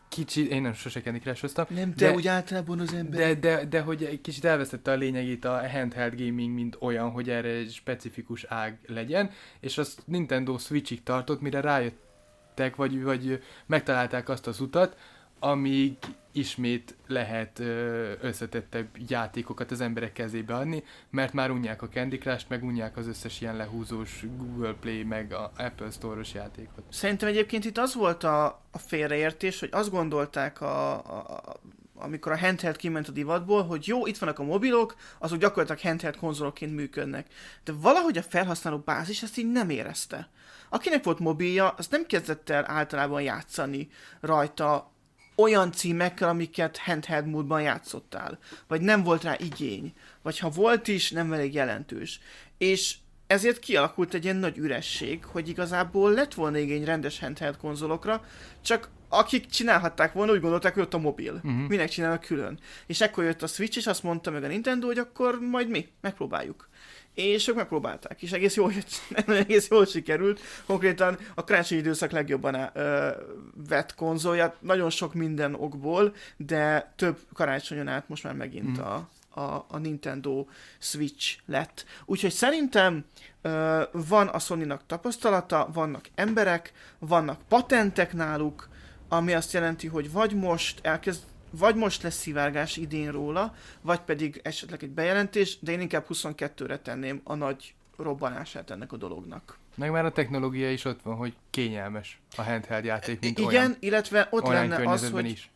kicsit, én nem sose Candy Crush-oztam. Nem, te de, úgy általában az ember. De, de, de hogy egy kicsit elvesztette a lényegét a handheld gaming, mint olyan, hogy erre egy specifikus ág legyen, és azt Nintendo Switchig tartott, mire rájöttek, vagy, vagy megtalálták azt az utat, amíg ismét lehet összetettebb játékokat az emberek kezébe adni, mert már unják a Candy Crush-t, meg unják az összes ilyen lehúzós Google Play, meg a Apple Store-os játékot. Szerintem egyébként itt az volt a, a félreértés, hogy azt gondolták, a, a, amikor a handheld kiment a divatból, hogy jó, itt vannak a mobilok, azok gyakorlatilag handheld konzolokként működnek. De valahogy a felhasználó bázis ezt így nem érezte. Akinek volt mobilja, az nem kezdett el általában játszani rajta olyan címekkel, amiket handheld módban játszottál. Vagy nem volt rá igény. Vagy ha volt is, nem elég jelentős. És ezért kialakult egy ilyen nagy üresség, hogy igazából lett volna igény rendes handheld konzolokra, csak akik csinálhatták volna, úgy gondolták, hogy ott a mobil. Uh-huh. Minek csinálnak külön. És ekkor jött a Switch, és azt mondta meg a Nintendo, hogy akkor majd mi, megpróbáljuk. És ők megpróbálták, és egész jól, egész jól sikerült. Konkrétan a karácsonyi időszak legjobban ö, vett konzolja, nagyon sok minden okból, de több karácsonyon át most már megint mm. a, a, a Nintendo Switch lett. Úgyhogy szerintem ö, van a Sony-nak tapasztalata, vannak emberek, vannak patentek náluk, ami azt jelenti, hogy vagy most elkezd vagy most lesz szivárgás idén róla, vagy pedig esetleg egy bejelentés, de én inkább huszonkettőre tenném a nagy robbanását ennek a dolognak. Meg már a technológia is ott van, hogy kényelmes a handheld játék, mint igen, olyan. Igen, illetve ott lenne az, hogy, is.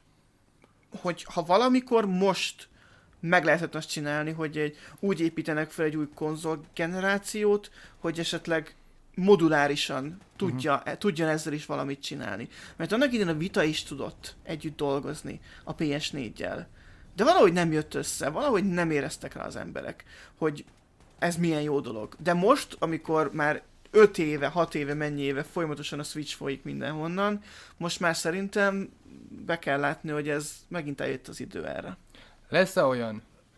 hogy ha valamikor most meg lehetett azt csinálni, hogy egy, úgy építenek fel egy új konzol generációt, hogy esetleg modulárisan tudja, uh-huh. tudjon ezzel is valamit csinálni. Mert annak idén a Vita is tudott együtt dolgozni a pé es négyel. De valahogy nem jött össze, valahogy nem éreztek rá az emberek, hogy ez milyen jó dolog. De most, amikor már öt éve, hat éve, mennyi éve folyamatosan a Switch folyik mindenhonnan, most már szerintem be kell látni, hogy ez megint eljött az idő erre. Lesz-e olyan,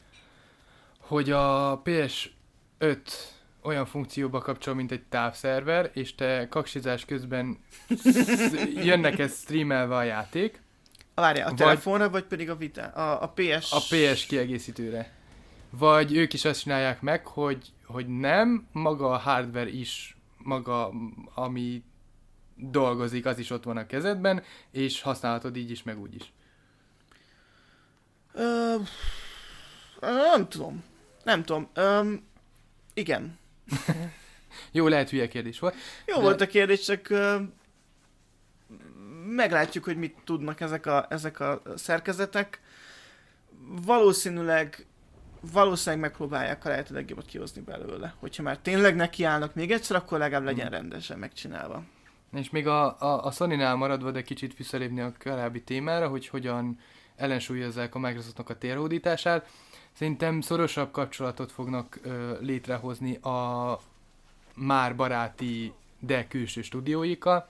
hogy a pé es öt olyan funkcióba kapcsol, mint egy távszerver, és te kaksizás közben jönnek ez streamelve a játék. Várjál, a vagy, telefonra, vagy pedig a Vita, a, a pé es... A pé es kiegészítőre. Vagy ők is azt csinálják meg, hogy, hogy nem, maga a hardware is, maga, ami dolgozik, az is ott van a kezedben, és használhatod így is, meg úgy is. Ö, nem tudom. Nem tudom. Ö, igen. Jó, lehet hülye kérdés volt. Jó de... volt a kérdés, csak uh, meglátjuk, hogy mit tudnak ezek a, ezek a szerkezetek. Valószínűleg valószínűleg megpróbálják a lehető legjobbat kihozni belőle. Hogyha már tényleg nekiállnak még egyszer, akkor legalább legyen rendesen megcsinálva. És még a, a, a Sony-nál maradva, de kicsit visszalépni a korábbi témára, hogy hogyan ellensúlyozzák a Microsoftnak a térhódítását. Szerintem szorosabb kapcsolatot fognak ö, létrehozni a már baráti, de külső stúdióikkal.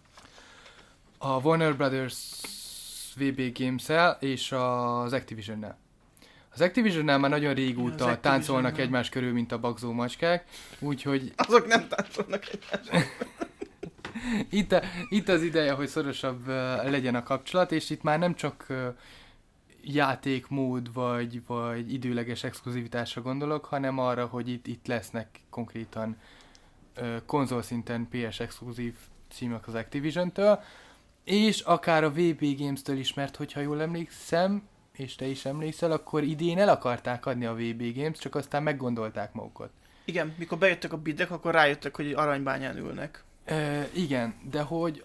A Warner Brothers vé bé Games-el és az Activision-nel. Az Activision-nel már nagyon régóta ja, táncolnak egymás körül, mint a bagzó macskák, úgyhogy... Azok nem táncolnak egymás itt, a, itt az ideje, hogy szorosabb uh, legyen a kapcsolat, és itt már nem csak uh, játékmód vagy, vagy időleges exkluzivitásra gondolok, hanem arra, hogy itt, itt lesznek konkrétan uh, konzolszinten pé es exkluzív címek az Activision-től, és akár a vé bé Games-től is, mert hogyha jól emlékszem, és te is emlékszel, akkor idén el akarták adni a vé bé Games, csak aztán meggondolták magukat. Igen, mikor bejöttek a bidek, akkor rájöttek, hogy Aranybányán ülnek. E, igen, de hogy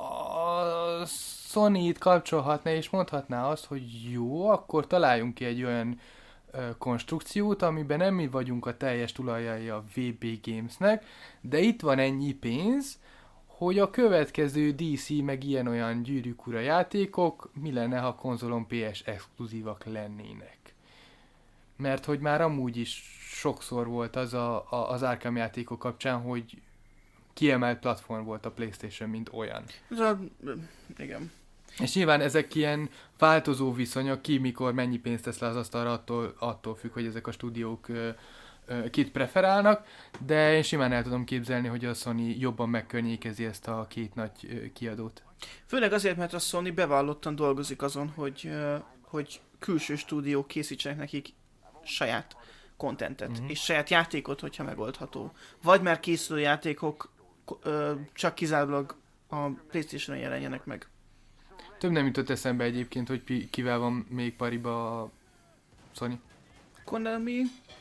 a Sony-t kapcsolhatná és mondhatná azt, hogy jó, akkor találjunk ki egy olyan e, konstrukciót, amiben nem mi vagyunk a teljes tulajai a vé bé Gamesnek, de itt van ennyi pénz, hogy a következő dé cé meg ilyen-olyan Gyűrűk Ura játékok mi lenne, ha konzolon pé es exkluzívak lennének. Mert hogy már amúgy is sokszor volt az a, a, az Arkham játékok kapcsán, hogy kiemelt platform volt a PlayStation, mint olyan. De, igen. És nyilván ezek ilyen változó viszonyok, ki mikor mennyi pénzt tesz le az asztalra, attól, attól függ, hogy ezek a stúdiók ö, ö, kit preferálnak, de én simán el tudom képzelni, hogy a Sony jobban megkörnyékezi ezt a két nagy ö, kiadót. Főleg azért, mert a Sony bevallottan dolgozik azon, hogy, ö, hogy külső stúdiók készítsenek nekik saját kontentet, Mhm. és saját játékot, hogyha megoldható. Vagy már készülő játékok ö, csak kizárólag a PlayStation-on jelenjenek meg. Több nem jutott eszembe egyébként, hogy pi- kivel van még pariba a Sony. Konami...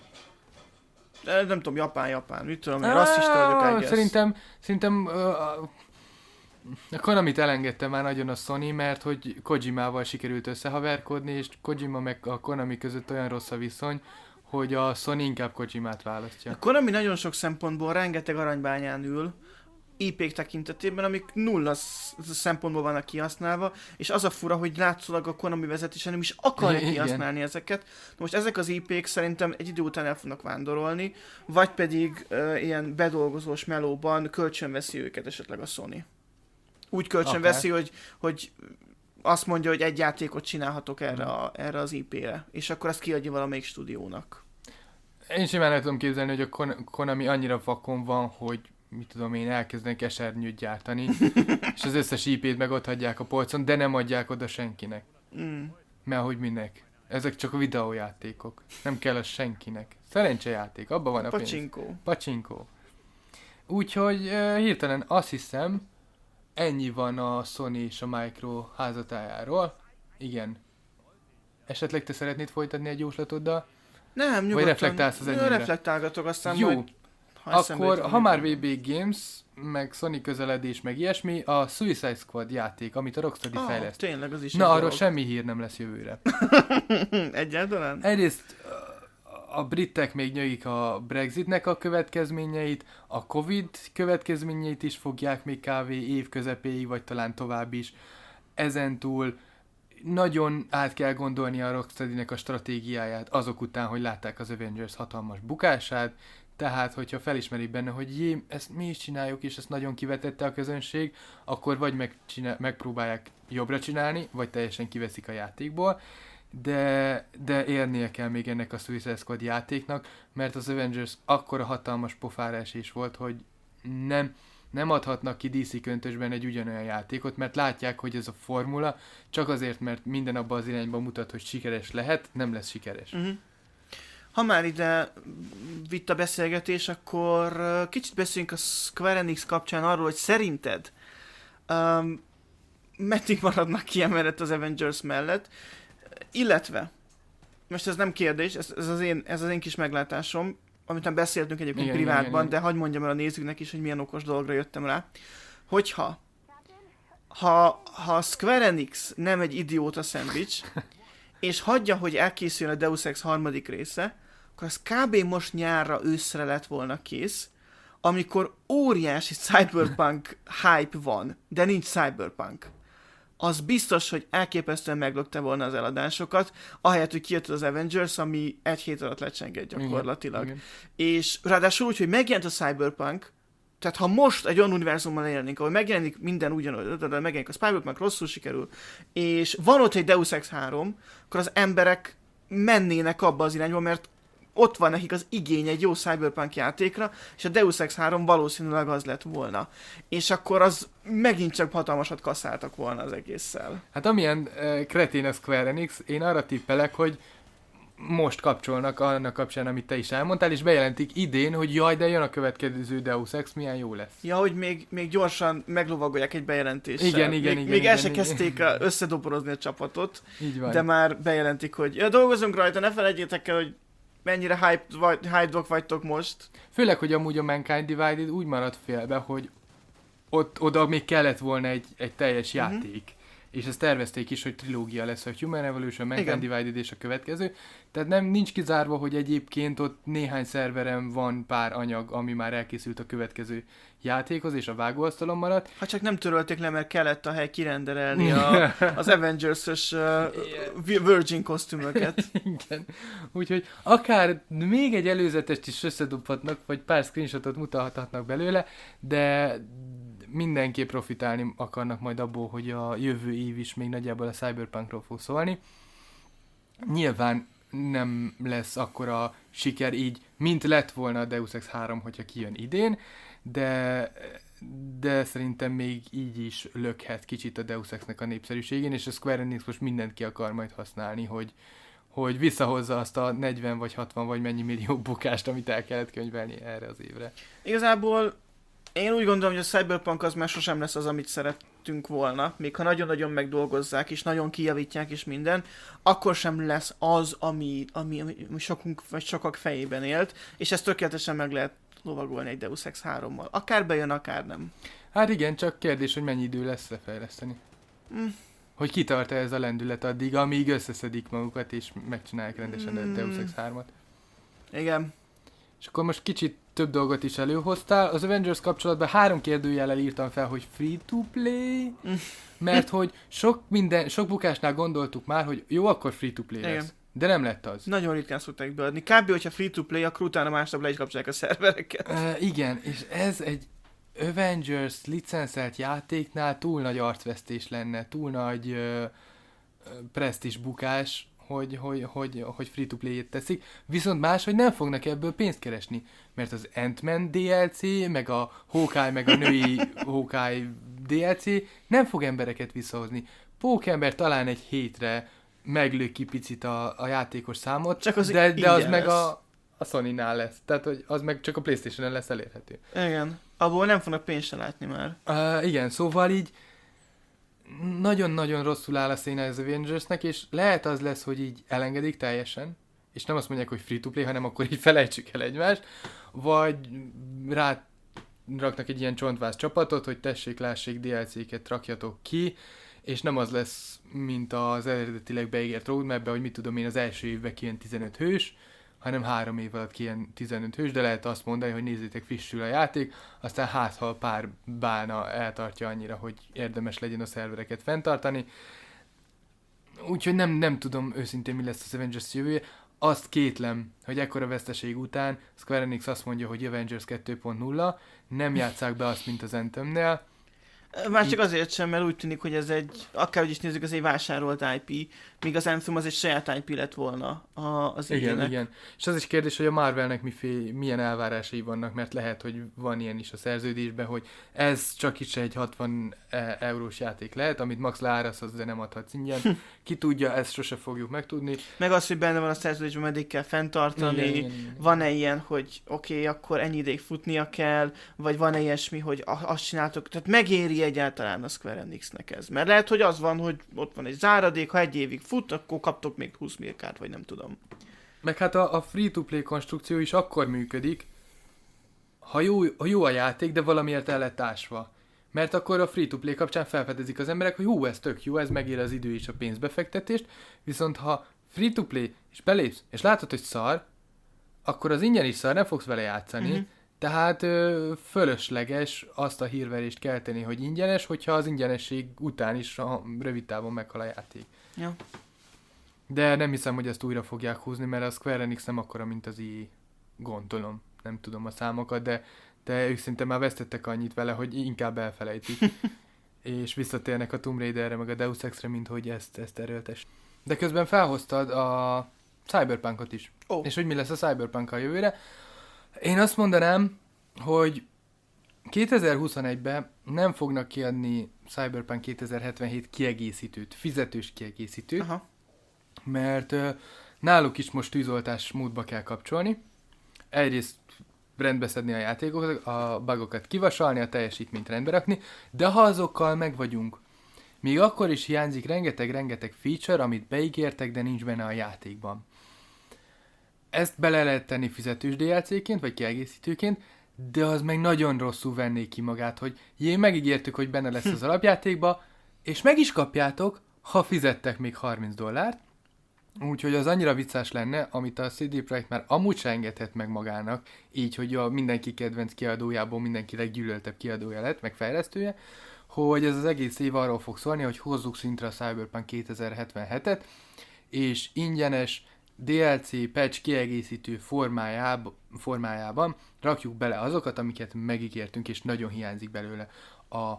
De nem tudom, Japán, Japán, mit tudom, én rasszista vagyok, I guess. Szerintem, szerintem uh, a Konamit elengedte már nagyon a Sony, mert hogy Kojimával sikerült összehaverkodni, és Kojima meg a Konami között olyan rossz a viszony, hogy a Sony inkább Kojimát választja. A Konami nagyon sok szempontból rengeteg aranybányán ül, I P-k tekintetében, amik nulla sz- szempontból vannak kihasználva, és az a fura, hogy látszólag a Konami vezetése nem is akarja Igen. kihasználni ezeket. Na most ezek az I P-k szerintem egy idő után el fognak vándorolni, vagy pedig uh, ilyen bedolgozós melóban kölcsönveszi őket esetleg a Sony. Úgy kölcsönveszi, hogy, hogy azt mondja, hogy egy játékot csinálhatok erre, a, erre az I P-re, és akkor azt kiadja valamelyik stúdiónak. Én simán el tudom képzelni, hogy a Kon- Konami annyira vakon van, hogy mit tudom én, elkezdenek esernyőt gyártani, és az összes I P-t meg ott hagyják a polcon, de nem adják oda senkinek. Mm. Mert hogy minek? Ezek csak a videójátékok. Nem kell az senkinek. Szerencsejáték, abban van a pénz. Pacsinkó. Pacsinkó. Úgyhogy uh, hirtelen azt hiszem, ennyi van a Sony és a Micro házatájáról. Igen. Esetleg te szeretnéd folytatni egy jóslatoddal? Nem, nyugodtan. reflektálsz az Ö, enyémre? Reflektálgatok, aztán Jó. majd... Ha eszembe Akkor, jut ha valami. már vé bé Games, meg Sony közeledés, meg ilyesmi, a Suicide Squad játék, amit a Rocksteady Ah, fejleszt. tényleg, az is Na, egy arról dolog. semmi hír nem lesz jövőre. Egyáltalán? Egyrészt a britek még nyögik a Brexitnek a következményeit, a Covid következményeit is fogják még kávé év közepéig, vagy talán tovább is. Ezentúl nagyon át kell gondolni a Rocksteadynek a stratégiáját azok után, hogy látták az Avengers hatalmas bukását, tehát hogyha felismerik benne, hogy jé, ezt mi is csináljuk, és ezt nagyon kivetette a közönség, akkor vagy megcsinál, megpróbálják jobbra csinálni, vagy teljesen kiveszik a játékból, de, de érnie kell még ennek a Suicide Squad játéknak, mert az Avengers akkora hatalmas pofára esés volt, hogy nem, nem adhatnak ki dé cé köntösben egy ugyanolyan játékot, mert látják, hogy ez a formula csak azért, mert minden abban az irányba mutat, hogy sikeres lehet, nem lesz sikeres. Uh-huh. Ha már ide vitt a beszélgetés, akkor uh, kicsit beszéljünk a Square Enix kapcsán arról, hogy szerinted um, meddig maradnak ki emellett az Avengers mellett, illetve, most ez nem kérdés, ez, ez, az, én, ez az én kis meglátásom, amit nem beszéltünk egyébként Igen, privátban, igen, igen. de hagyd mondjam el a nézőknek is, hogy milyen okos dologra jöttem rá. Hogyha ha, ha a Square Enix nem egy idióta szendvics, és hagyja, hogy elkészüljön a Deus Ex harmadik része, akkor az kb. Most nyárra, őszre lett volna kész, amikor óriási cyberpunk hype van, de nincs cyberpunk. Az biztos, hogy elképesztően meglökte volna az eladásokat, ahelyett, hogy kijött az Avengers, ami egy hét alatt lecsengett gyakorlatilag. Igen, És ráadásul úgy, hogy megjelent a cyberpunk, tehát ha most egy olyan univerzumban élnénk, ahol megjelenik minden ugyanúgy, de megjelenik a Cyberpunk, rosszul sikerül, és van ott egy Deus Ex három, akkor az emberek mennének abba az irányba, mert ott van nekik az igény egy jó Cyberpunk játékra, és a Deus Ex három valószínűleg az lett volna. És akkor az megint csak hatalmasat kaszáltak volna az egésszel. Hát amilyen uh, kretén a Square Enix, én arra tippelek, hogy most kapcsolnak annak kapcsán, amit te is elmondtál, és bejelentik idén, hogy jaj, de jön a következő Deus Ex, milyen jó lesz. Ja, hogy még, még gyorsan meglovagolják egy bejelentéssel. Igen, igen, még, igen, Még el igen, se igen. kezdték a, összedoborozni a csapatot, Így van. de már bejelentik, hogy ja, dolgozunk rajta, ne felejtjétek el, hogy mennyire hype, vagy, hype-dok vagytok most. Főleg, hogy amúgy a Mankind Divided úgy maradt félbe, hogy ott, oda még kellett volna egy, egy teljes Mhm. játék. És ezt tervezték is, hogy trilógia lesz, a Human Evolution, Mankind Igen. Divided és a következő. Tehát nem nincs kizárva, hogy egyébként ott néhány szerveren van pár anyag, ami már elkészült a következő játékhoz, és a vágóasztalon maradt. Ha csak nem törölték le, mert kellett a hely kirenderelni a, az Avengers-ös uh, Virgin kosztümöket. Igen. Úgyhogy akár még egy előzetest is összedobhatnak, vagy pár screenshotot mutathatnak belőle, de mindenképp profitálni akarnak majd abból, hogy a jövő év is még nagyjából a Cyberpunkról fog szólni. Nyilván nem lesz akkora siker így, mint lett volna a Deus Ex három, hogyha kijön idén, de, de szerintem még így is lökhet kicsit a Deus Exnek a népszerűségén, és a Square Enix most mindent ki akar majd használni, hogy, hogy visszahozza azt a negyven vagy hatvan vagy mennyi millió bukást, amit el kellett könyvelni erre az évre. Igazából én úgy gondolom, hogy a Cyberpunk az már sosem lesz az, amit szerettünk volna, még ha nagyon-nagyon megdolgozzák, és nagyon kijavítják, és minden, akkor sem lesz az, ami, ami, ami sokunk, vagy sokak fejében élt, és ezt tökéletesen meg lehet lovagolni egy Deus Ex hárommal. Akár bejön, akár nem. Hát igen, csak kérdés, hogy mennyi idő lesz lefejleszteni. Mm. Hogy kitart-e ez a lendület addig, amíg összeszedik magukat, és megcsinálják rendesen Mm. a Deus Ex hármat. Igen. És akkor most kicsit több dolgot is előhoztál. Az Avengers kapcsolatban három kérdőjellel írtam fel, hogy free-to-play, mert hogy sok minden, sok bukásnál gondoltuk már, hogy jó, akkor free-to-play lesz. Igen. De nem lett az. Nagyon ritkán szokták beadni. Kb. Hogyha free-to-play, akkor utána másnap le is kapcsolják a szervereket. Uh, igen, és ez egy Avengers licenszelt játéknál túl nagy arcvesztés lenne, túl nagy uh, presztis bukás, hogy, hogy, hogy, hogy free-to-play-et teszik, viszont máshogy nem fognak ebből pénzt keresni, mert az Ant-Man dé el cé, meg a Hawkeye, meg a női Hawkeye dé el cé nem fog embereket visszahozni. Pókember talán egy hétre meglöki picit a, a játékos számot, Csak az de, de az ingyen meg lesz. a, a Sony-nál lesz, tehát hogy az meg csak a PlayStation-en lesz elérhető. Igen. Abból nem fognak pénzt se látni már. Uh, igen, szóval így nagyon-nagyon rosszul áll a széne az Avengersnek, és lehet az lesz, hogy így elengedik teljesen, és nem azt mondják, hogy free-to-play, hanem akkor így felejtsük el egymást, vagy rá raknak egy ilyen csontváz csapatot, hogy tessék, lássék, dé el cé-ket rakjatok ki, és nem az lesz, mint az eredetileg beígért roadmapbe, hogy mit tudom én, az első évben kijön tizenöt hős, hanem három év alatt kijön tizenöt hős, de lehet azt mondani, hogy nézzétek, frissül a játék, aztán hát, ha pár bálna eltartja annyira, hogy érdemes legyen a szervereket fenntartani. Úgyhogy nem, nem tudom őszintén, mi lesz az Avengers jövője. Azt kétlem, hogy ekkora veszteség után Square Enix azt mondja, hogy Avengers kettő pont nulla, nem játsszák be azt, mint az Anthemnél. Már csak azért sem, mert úgy tűnik, hogy ez egy, akárhogy is nézzük, ez egy vásárolt i pé, míg az Anthem az egy saját i pé lett volna a, az Igen, igének. igen. És az is kérdés, hogy a Marvelnek mifé, milyen elvárásai vannak, mert lehet, hogy van ilyen is a szerződésben, hogy ez csak is egy hatvan eurós játék lehet, amit max leárasztasz, de nem adhatsz ingyen. Ki tudja, ezt sose fogjuk megtudni. Meg az, hogy benne van a szerződésben, meddig kell fenntartani, Igen, igen, igen. van-e ilyen, hogy oké, okay, akkor ennyi ideig futnia kell, vagy van-e ilyesmi, hogy a- azt csináltok, tehát megéri egyáltalán a Square Enixnek ez. Mert lehet, hogy az van, hogy ott van egy záradék, ha egy évig fut, akkor kaptok még húsz milliárd, vagy nem tudom. Meg hát a, a free-to-play konstrukció is akkor működik, ha jó, ha jó a játék, de valamiért el lett ásva. Mert akkor a free-to-play kapcsán felfedezik az emberek, hogy hú, ez tök jó, ez megér az idő és a pénzbefektetést, viszont ha free-to-play és belépsz, és látod, hogy szar, akkor az ingyen is szar, nem fogsz vele játszani, Mhm. tehát ö, fölösleges azt a hírverést kelteni, hogy ingyenes, hogyha az ingyenesség után is a rövid távon meghal a játék. Ja. De nem hiszem, hogy ezt újra fogják húzni, mert a Square Enix nem akkora, mint az i gondolom. Nem tudom a számokat, de, de ők szinte már vesztettek annyit vele, hogy inkább elfelejtik. És visszatérnek a Tomb Raiderre, meg a Deus Exre, mint hogy ezt, ezt erőltes. De közben felhoztad a Cyberpunkot is. Ó. És hogy mi lesz a Cyberpunk a jövőre. Én azt mondanám, hogy kétezer-huszonegyben nem fognak kiadni Cyberpunk kétezer-hetvenhét kiegészítőt, fizetős kiegészítőt, Aha. mert ö, náluk is most tűzoltás módba kell kapcsolni. Egyrészt rendbeszedni a játékokat, a bugokat kivasalni, a teljesítményt rendbe rakni, de ha azokkal meg vagyunk, még akkor is hiányzik rengeteg-rengeteg feature, amit beígértek, de nincs benne a játékban. Ezt bele lehet tenni fizetős dé el cé-ként, vagy kiegészítőként, de az meg nagyon rosszul venné ki magát, hogy jé, megígértük, hogy benne lesz az alapjátékba, és meg is kapjátok, ha fizettek még harminc dollárt, úgyhogy az annyira vicces lenne, amit a cé dé Projekt már amúgy se engedhet meg magának, így, hogy a mindenki kedvenc kiadójából mindenki leggyűlöltebb kiadója lett, meg fejlesztője, hogy ez az egész év arról fog szólni, hogy hozzuk szintre a Cyberpunk kétezer-hetvenhetet, és ingyenes dé el cé patch kiegészítő formájában, formájában rakjuk bele azokat, amiket megígértünk, és nagyon hiányzik belőle a, a,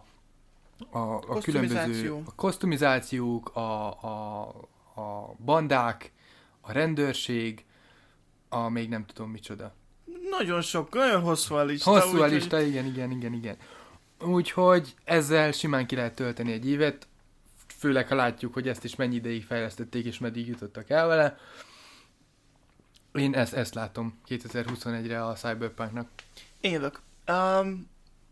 a különböző a kosztumizációk, a, a, a bandák, a rendőrség, a még nem tudom micsoda. Nagyon sok, nagyon hosszú a lista. Hosszú a úgy, lista, hogy... igen, igen, igen, igen. Úgyhogy ezzel simán ki lehet tölteni egy évet, főleg ha látjuk, hogy ezt is mennyi ideig fejlesztették, és meddig jutottak el vele. Én ezt, ezt látom kétezer-huszonegyre a Cyberpunknak. Én jövök. Um,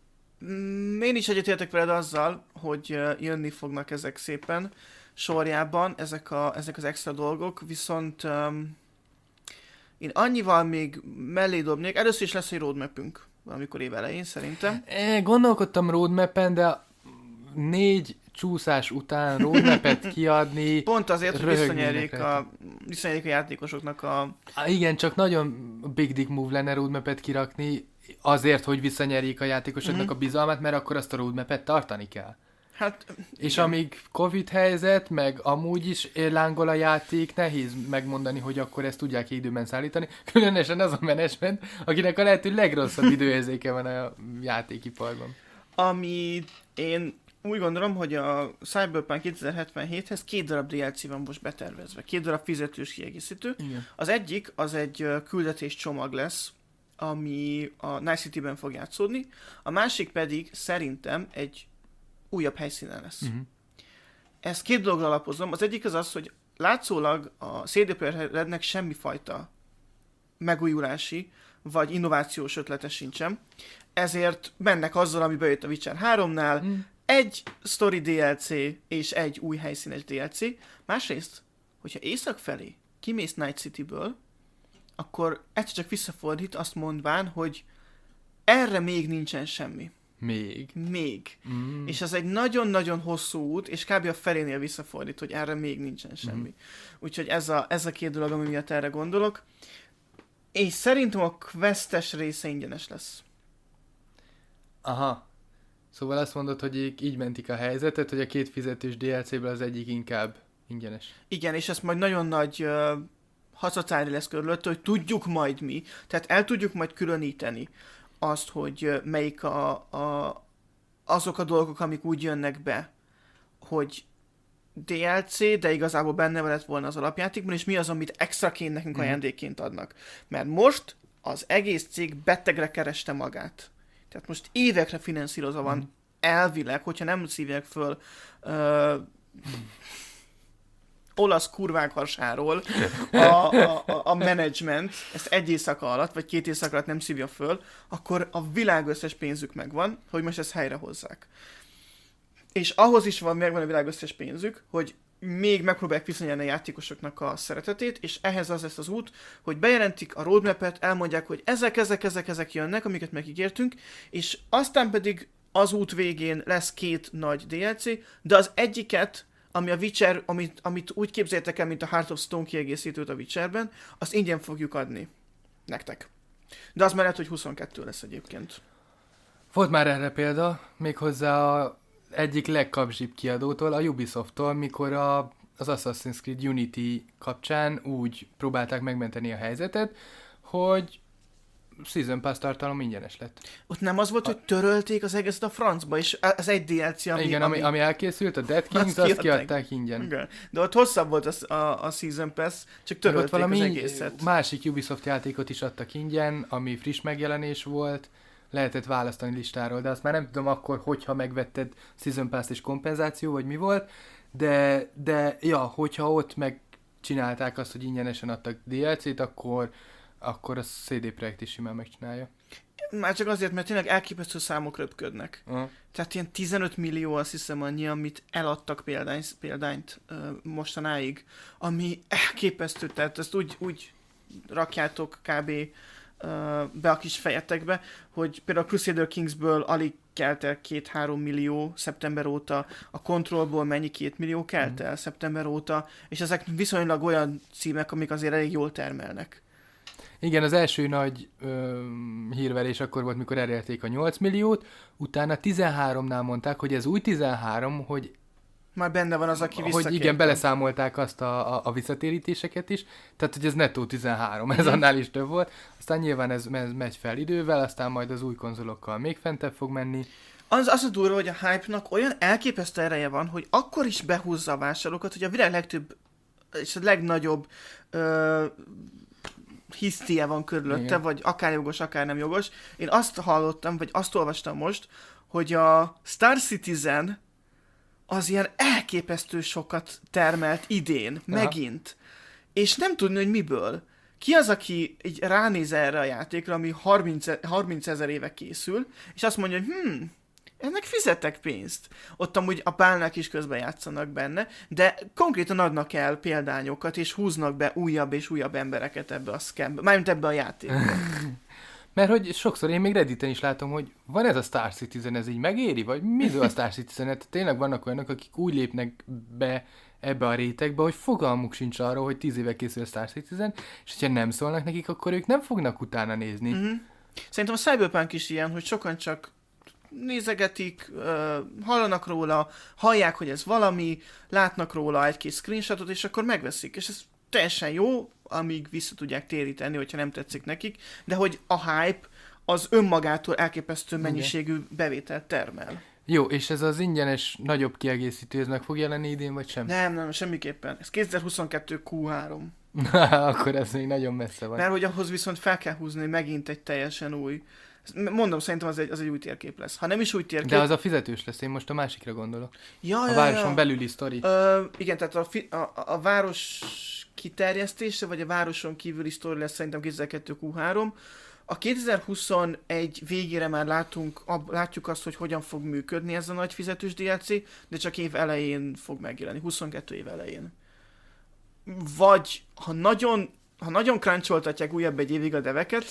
én is egyetértek veled azzal, hogy jönni fognak ezek szépen sorjában, ezek, a, ezek az extra dolgok, viszont um, én annyival még mellé dobnék, először is lesz egy roadmapünk valamikor év elején szerintem. É, gondolkodtam roadmapen, de négy csúszás után roadmapet kiadni... Pont azért, hogy visszanyerjék a, visszanyerjék a játékosoknak a... Igen, csak nagyon big dick move lenne roadmapet kirakni, azért, hogy visszanyerjék a játékosoknak mm-hmm. a bizalmát, mert akkor azt a roadmapet tartani kell. Hát... És igen. amíg Covid helyzet, meg amúgy is lángol a játék, nehéz megmondani, hogy akkor ezt tudják időben szállítani. Különösen az a menedzsment, akinek a lehető legrosszabb időérzéke van a játékiparban. Ami én úgy gondolom, hogy a Cyberpunk kétezer-hetvenhéthez két darab dé el cé van most betervezve. Két darab fizetős kiegészítő. Igen. Az egyik, az egy küldetés csomag lesz, ami a Night City-ben fog játszódni. A másik pedig szerintem egy újabb helyszínen lesz. Uh-huh. Ezt két dologra alapozom. Az egyik az az, hogy látszólag a cé dé Projekt Rednek semmifajta megújulási vagy innovációs ötlete sincsen. Ezért mennek azzal, ami bejött a Witcher háromnál, mm. egy story dé el cé és egy új helyszínes dé el cé. Másrészt, hogyha észak felé kimész Night Cityből, akkor egyszer csak visszafordít azt mondván, hogy erre még nincsen semmi. Még. Még. Mm. És ez egy nagyon-nagyon hosszú út, és kb. A felénél visszafordít, hogy erre még nincsen semmi. Mm. Úgyhogy ez a, ez a két dolog, ami miatt erre gondolok. És szerintem a questes része ingyenes lesz. Aha. Szóval azt mondod, hogy így mentik a helyzetet, hogy a két fizetős dé el céből az egyik inkább ingyenes. Igen, és ez majd nagyon nagy uh, hacacári lesz körülött, hogy tudjuk majd mi. Tehát el tudjuk majd különíteni azt, hogy uh, melyik a, a, azok a dolgok, amik úgy jönnek be, hogy dé el cé, de igazából benne lett volna az alapjátékban, és mi az, amit extraként nekünk Mhm. ajándékként adnak. Mert most az egész cég betegre kereste magát. Tehát most évekre finanszírozva van Mhm. elvileg, hogyha nem szívják föl uh, olasz kurvák hasáról a, a, a, a menedzsment, ezt egy éjszaka alatt, vagy két éjszaka alatt nem szívja föl, akkor a világ összes pénzük megvan, hogy most ezt helyrehozzák. És ahhoz is van, megvan a világ összes pénzük, hogy még megpróbálják visszanyerni a játékosoknak a szeretetét, és ehhez az lesz az út, hogy bejelentik a roadmap-et, elmondják, hogy ezek, ezek, ezek, ezek jönnek, amiket megígértünk, és aztán pedig az út végén lesz két nagy dé el cé, de az egyiket, ami a Witcher, amit, amit úgy képzeljétek el, mint a Heart of Stone kiegészítőt a Witcherben, azt ingyen fogjuk adni nektek. De az már lehet, hogy huszonkettő lesz egyébként. Volt már erre példa, méghozzá a egyik legkapzsibb kiadótól, a Ubisofttól, mikor a, az Assassin's Creed Unity kapcsán úgy próbálták megmenteni a helyzetet, hogy Season Pass tartalom ingyenes lett. Ott nem az volt, a... hogy törölték az egészet a francba, és az egy dé el cé, ami... Igen, ami, ami elkészült, a Dead Kings, azt, azt kiadták ingyen. Igen. De ott hosszabb volt a, a, a Season Pass, csak törölték valami az egészet. Másik Ubisoft játékot is adtak ingyen, ami friss megjelenés volt, lehetett választani listáról, de azt már nem tudom akkor, hogyha megvetted Season Pass és kompenzáció, vagy mi volt, de, de ja, hogyha ott megcsinálták azt, hogy ingyenesen adtak dé el cét, akkor, akkor a cé dé Projekt is simán megcsinálja. Már csak azért, mert tényleg elképesztő számok röpködnek. Uh-huh. Tehát ilyen tizenöt millió, azt hiszem annyi, amit eladtak példány, példányt uh, mostanáig, ami elképesztő, tehát ezt úgy, úgy rakjátok kb. Be a kis fejetekbe, hogy például a Crusader Kingsből alig kelt el két-három millió szeptember óta, a Controlból mennyi két millió kelt el mm. szeptember óta, és ezek viszonylag olyan címek, amik azért elég jól termelnek. Igen, az első nagy ö, hírverés akkor volt, mikor elérték a nyolc milliót, utána tizenháromnál mondták, hogy ez új tizenhárom, hogy már benne van az, aki visszakérte. Hogy igen, beleszámolták azt a, a, a visszatérítéseket is, tehát hogy ez nettó tizenhárom, ez annál is több volt. Aztán nyilván ez, ez megy fel idővel, aztán majd az új konzolokkal még fentebb fog menni. Az, az a durva, hogy a hype-nak olyan elképesztő ereje van, hogy akkor is behúzza a vásárlókat, hogy a világ legtöbb és a legnagyobb ö, hisztia van körülötte, igen. vagy akár jogos, akár nem jogos. Én azt hallottam, vagy azt olvastam most, hogy a Star Citizen az ilyen elképesztő sokat termelt idén, aha. megint. És nem tudni, hogy miből. Ki az, aki így ránéz erre a játékra, ami harminc ezer éve készül, és azt mondja, hogy hm, ennek fizetek pénzt. Ott amúgy a pálnák is közben játszanak benne, de konkrétan adnak el példányokat, és húznak be újabb és újabb embereket ebbe a scambe, mármint ebbe a játékba. Mert hogy sokszor én még Redditen is látom, hogy van ez a Star Citizen, ez így megéri? Vagy mi a Star Citizen? Hát tényleg vannak olyanok, akik úgy lépnek be ebbe a rétegbe, hogy fogalmuk sincs arról, hogy tíz éve készül a Star Citizen, és hogyha nem szólnak nekik, akkor ők nem fognak utána nézni. Mm-hmm. Szerintem a Cyberpunk is ilyen, hogy sokan csak nézegetik, hallanak róla, hallják, hogy ez valami, látnak róla egy-két screenshotot, és akkor megveszik. És ez teljesen jó, amíg vissza tudják téríteni, hogyha nem tetszik nekik, de hogy a hype az önmagától elképesztő mennyiségű bevételt termel. Jó, és ez az ingyenes nagyobb kiegészítő, ez meg fog jelenni idén, vagy sem? Nem, nem, semmiképpen. Ez kétezer-huszonkettő kú három. Akkor ez még nagyon messze van. Mert hogy ahhoz viszont fel kell húzni megint egy teljesen új. Mondom, szerintem az egy, az egy új térkép lesz. Ha nem is új térkép... De az a fizetős lesz, én most a másikra gondolok. Ja, a ja, városon ja. belüli sztori. Ö, igen, tehát a, fi, a, a város kiterjesztése, vagy a városon kívüli sztori lesz szerintem kétezer-kettő kú három. A kétezer-huszonegy végére már látunk, ab, látjuk azt, hogy hogyan fog működni ez a nagy fizetős dé el cé, de csak év elején fog megjelenni, huszonkettő év elején. Vagy, ha nagyon, ha nagyon cruncholtatják újabb egy évig a deveket,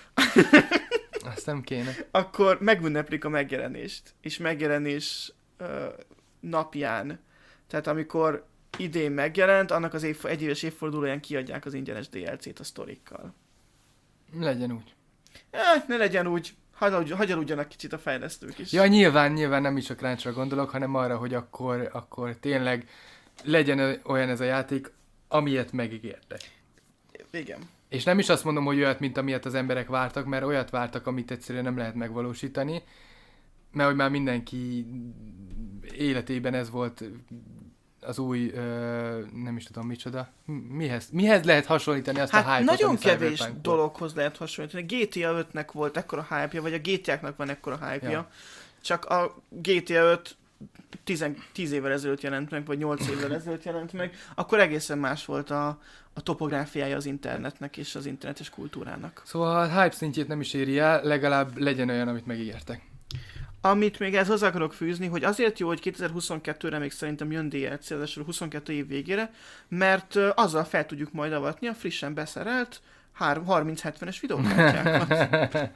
azt nem kéne. Akkor megünneplik a megjelenést, és megjelenés uh, napján. Tehát amikor idén megjelent, annak az év, egyéves évfordulóján kiadják az ingyenes dé el cét a sztorikkal. Legyen úgy. Eh, ne legyen úgy. Hagyaludjanak kicsit a fejlesztők is. Ja, nyilván, nyilván nem is a crunchra gondolok, hanem arra, hogy akkor, akkor tényleg legyen olyan ez a játék, amilyet megígértek. Igen. És nem is azt mondom, hogy olyat, mint amilyet az emberek vártak, mert olyat vártak, amit egyszerűen nem lehet megvalósítani, mert hogy már mindenki életében ez volt az új, ö, nem is tudom micsoda, mihez, mihez lehet hasonlítani azt hát a hype-ot, nagyon kevés dologhoz lehet hasonlítani. gé té á ötnek volt ekkora hype-ja, vagy a gé té á-knak van ekkora hype-ja, ja. Csak a gé té á öt tíz évvel ezelőtt jelent meg, vagy nyolc évvel ezelőtt jelent meg, akkor egészen más volt a, a topográfiája az internetnek és az internetes kultúrának. Szóval a hype szintjét nem is éri el, legalább legyen olyan, amit megígértek. Amit még ez hozzá akarok fűzni, hogy azért jó, hogy kétezer-huszonkettőre még szerintem jön dé el cé, az huszonkettő év végére, mert azzal fel tudjuk majd avatni a frissen beszerelt harminc hetvenes videókártyákat.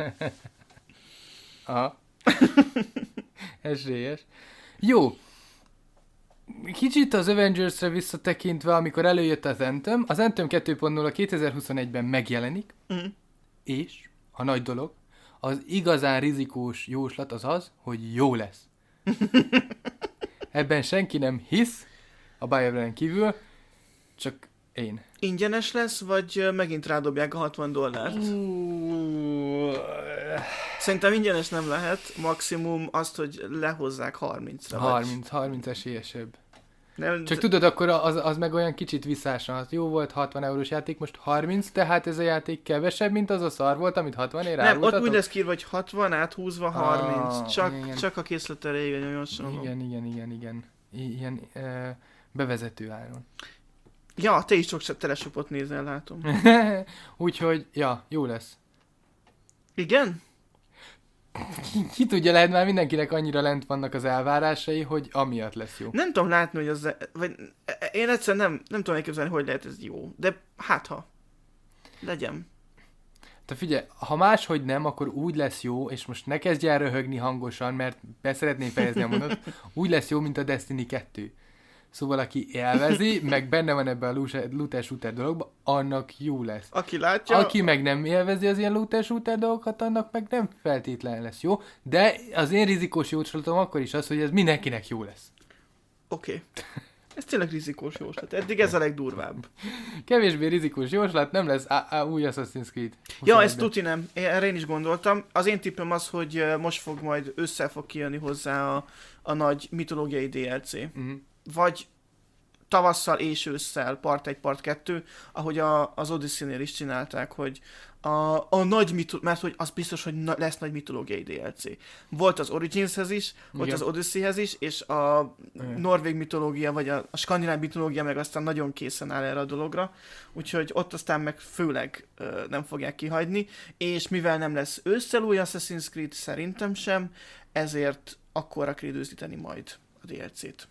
Aha. Esélyes. Jó. Kicsit az Avengers-re visszatekintve, amikor előjött az Anthem, az Anthem kettő pont nulla kétezer-huszonegyben megjelenik, mm. és a nagy dolog, az igazán rizikós jóslat az az, hogy jó lesz. Ebben senki nem hisz, a BioWare-en kívül, csak én. Ingyenes lesz, vagy megint rádobják a hatvan dollárt? Uh... Szerintem ingyenes nem lehet, maximum azt, hogy lehozzák harmincra. harminc, harminc esélyesebb. Nem, Csak tudod, akkor az, az meg olyan kicsit visszásan, hát jó volt hatvan eurós játék, most harminc, tehát ez a játék kevesebb, mint az a szar volt, amit hatvan ér Nem, ott úgy lesz kírva, hogy hatvan, áthúzva harminc, ah, csak, igen. csak a készlete régen javaslom. Igen, igen, igen, igen. I- ilyen e, bevezető áron. Ja, te is csak telesopot nézel, látom. Úgyhogy, ja, jó lesz. Igen? Ki, ki tudja, lehet már mindenkinek annyira lent vannak az elvárásai, hogy amiatt lesz jó. Nem tudom látni, hogy az... Vagy én egyszerűen nem, nem tudom elképzelni, hogy lehet ez jó. De hát ha. Legyen. Te figyelj, ha máshogy nem, akkor úgy lesz jó, és most ne kezdj el röhögni hangosan, mert be szeretném fejezni a mondatot, úgy lesz jó, mint a Destiny kettő. Szóval aki élvezi, meg benne van ebben a looter-shooter dologban, annak jó lesz. Aki látja... Aki meg nem élvezi az ilyen looter-shooter dolgokat, annak meg nem feltétlenül lesz jó. De az én rizikós jóslatom akkor is az, hogy ez mindenkinek jó lesz. Oké. Okay. Ez tényleg rizikós jóslat. Eddig ez a legdurvább. Kevésbé rizikós jóslat, nem lesz á, á, új Assassin's Creed. Ja, ez tuti nem. Erre én is gondoltam. Az én tippem az, hogy most fog majd össze fog kijönni hozzá a, a nagy mitológiai dé el cé. Uh-huh. Vagy tavasszal és ősszel part egy, part kettő, ahogy a, az Odyssey-nél is csinálták, hogy a, a nagy mitológiai, mert hogy az biztos, hogy na, lesz nagy mitológiai dé el cé. Volt az Originshez is, volt Igen. az Odysseyhez is, és a Igen. norvég mitológia, vagy a, a skandináv mitológia meg aztán nagyon készen áll erre a dologra, úgyhogy ott aztán meg főleg ö, nem fogják kihagyni, és mivel nem lesz ősszel új Assassin's Creed, szerintem sem, ezért akkorra kell időzíteni majd a dé el cét.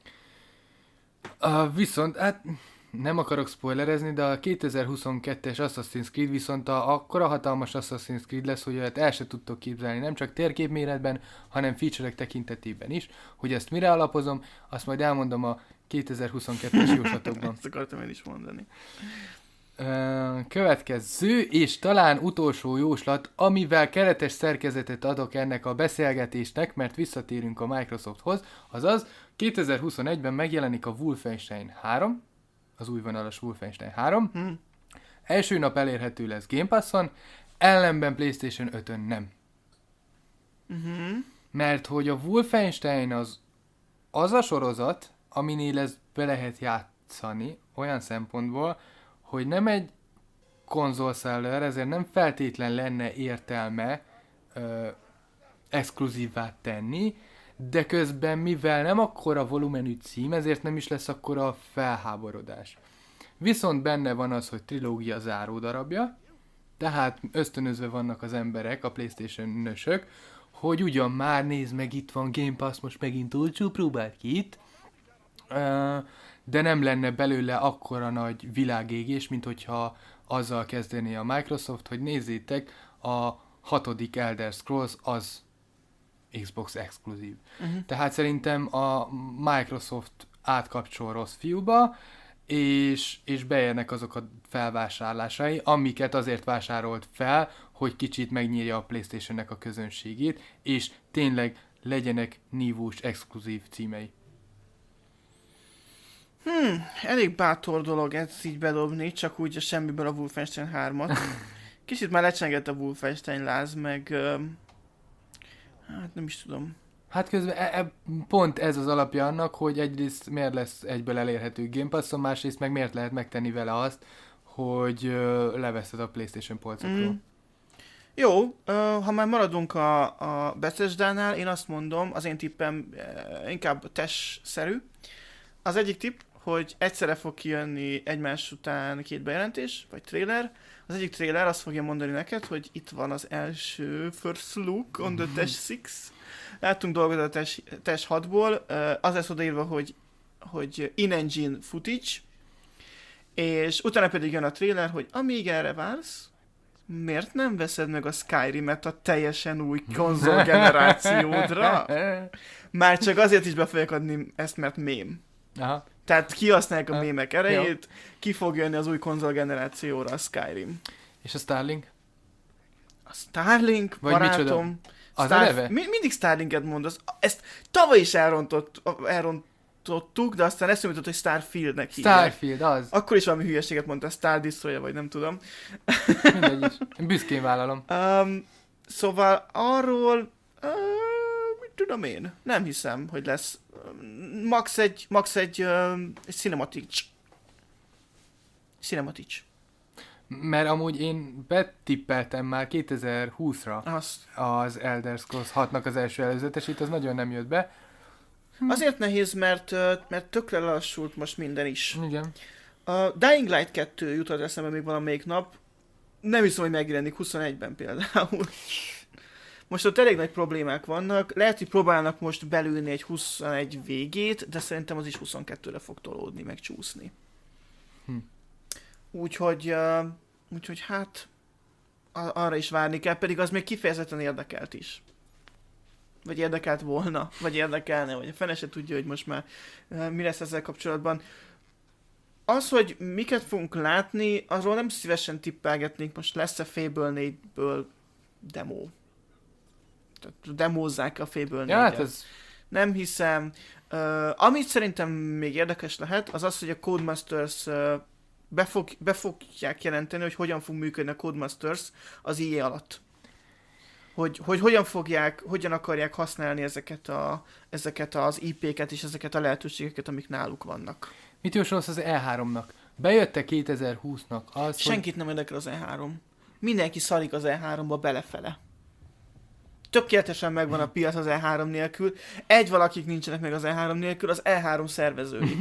Uh, viszont, hát nem akarok spoilerezni, de a kétezer-huszonkettes Assassin's Creed viszont a akkora hatalmas Assassin's Creed lesz, hogy olyat el se tudtok képzelni, nem csak térképméretben, hanem feature-ek tekintetében is. Hogy ezt mire alapozom, azt majd elmondom a kétezer-huszonkettes jóslatokban. Ezt akartam én is mondani. Uh, következő, és talán utolsó jóslat, amivel keretes szerkezetet adok ennek a beszélgetésnek, mert visszatérünk a Microsofthoz, azaz kétezer-huszonegyben megjelenik a Wolfenstein három, az új vonalas Wolfenstein három. Hmm. Első nap elérhető lesz Game Passon, ellenben PlayStation ötön nem. Uh-huh. Mert hogy a Wolfenstein az az a sorozat, aminél ezt be lehet játszani, olyan szempontból, hogy nem egy konzolseller, ezért nem feltétlen lenne értelme ö, exkluzívvá tenni, de közben mivel nem akkora volumenű cím, ezért nem is lesz akkora felháborodás. Viszont benne van az, hogy trilógia záró darabja, tehát ösztönözve vannak az emberek, a PlayStation-nösök, hogy ugyan már nézd meg, itt van Game Pass, most megint olcsó, próbáld ki itt, de nem lenne belőle akkora nagy világégés, mint hogyha azzal kezdené a Microsoft, hogy nézzétek, a hatodik Elder Scrolls az Xbox exkluzív. Uh-huh. Tehát szerintem a Microsoft átkapcsol rossz fiúba, és, és beérnek azok a felvásárlásai, amiket azért vásárolt fel, hogy kicsit megnyírja a PlayStation-nek a közönségét, és tényleg legyenek nívós exkluzív címei. Hmm, elég bátor dolog ezt így bedobni, csak úgy a semmiből a Wolfenstein hármat. Kicsit már lecsengett a Wolfenstein láz, meg... Uh, hát nem is tudom. Hát közben e, e, pont ez az alapja annak, hogy egyrészt miért lesz egyből elérhető Game Passon, másrészt meg miért lehet megtenni vele azt, hogy uh, leveszed a PlayStation polcokról. Mm. Jó, uh, ha már maradunk a, a Bethesda-nál, én azt mondom, az én tippem uh, inkább test-szerű. Az egyik tipp, hogy egyszerre fog kijönni egymás után két bejelentés, vagy trailer. Az egyik trailer azt fogja mondani neked, hogy itt van az első first look on the Test hat. Láttunk dolgot a Test hatból, az lesz odaírva, hogy, hogy in-engine footage, és utána pedig jön a trailer, hogy amíg erre vársz, miért nem veszed meg a Skyrim-et a teljesen új konzolgenerációdra? Már csak azért is be fogják adni ezt, mert mém. Aha. Tehát kihasználják a mémek erejét, jó. Ki fog jönni az új konzolgenerációra a Skyrim. És a Starlink? A Starlink, vagy barátom. Az Star... eleve? Mi, mindig Starlinket mondasz. Ezt tavaly is elrontott, elrontottuk, de aztán eszembe jutott, hogy Starfieldnek hívják. Starfield, az. Akkor is valami hülyeséget mondta, Star Destroyer, vagy nem tudom. Mindegy is. Én büszkén vállalom. Um, szóval arról... Uh, mit tudom én? Nem hiszem, hogy lesz. Max egy, max egy, uh, egy cinematic. Cinematic. Mert amúgy én betippeltem már kétezer-húszra Azt. az Elder Scrolls hatnak az első előzetesét, az nagyon nem jött be. Hm. Azért nehéz, mert, mert tökre lassult most minden is. Igen. A Dying Light kettő jutott eszembe még valamelyik nap. Nem hiszem, hogy megjelenik huszonegyben például. Most ott elég nagy problémák vannak. Lehet, hogy próbálnak most belülni egy huszonegy végét, de szerintem az is huszonkettőre fog tolódni, meg csúszni. Hm. Úgyhogy, uh, úgyhogy hát a- arra is várni kell, pedig az még kifejezetten érdekelt is. Vagy érdekelt volna, vagy érdekelne, vagy a fene se tudja, hogy most már uh, mi lesz ezzel kapcsolatban. Az, hogy miket fogunk látni, arról nem szívesen tippelgetnék, most lesz-e Fable négyből demo. Tehát demózzák a Fable négyet. Ja, hát ez... Nem hiszem. Uh, amit szerintem még érdekes lehet, az az, hogy a Codemasters uh, be, fog, be fogják jelenteni, hogy hogyan fog működni a Codemasters az i á alatt. Hogy, hogy hogyan fogják, hogyan akarják használni ezeket, a, ezeket az í péket és ezeket a lehetőségeket, amik náluk vannak. Mit jósolsz az E háromnak? Bejött-e kétezer-húsznak az, Senkit nem érdekel az E három. Mindenki szarik az E háromba belefele. Tökéletesen megvan a piac az E három nélkül. Egy valakik nincsenek meg az E három nélkül, az E három szervezői.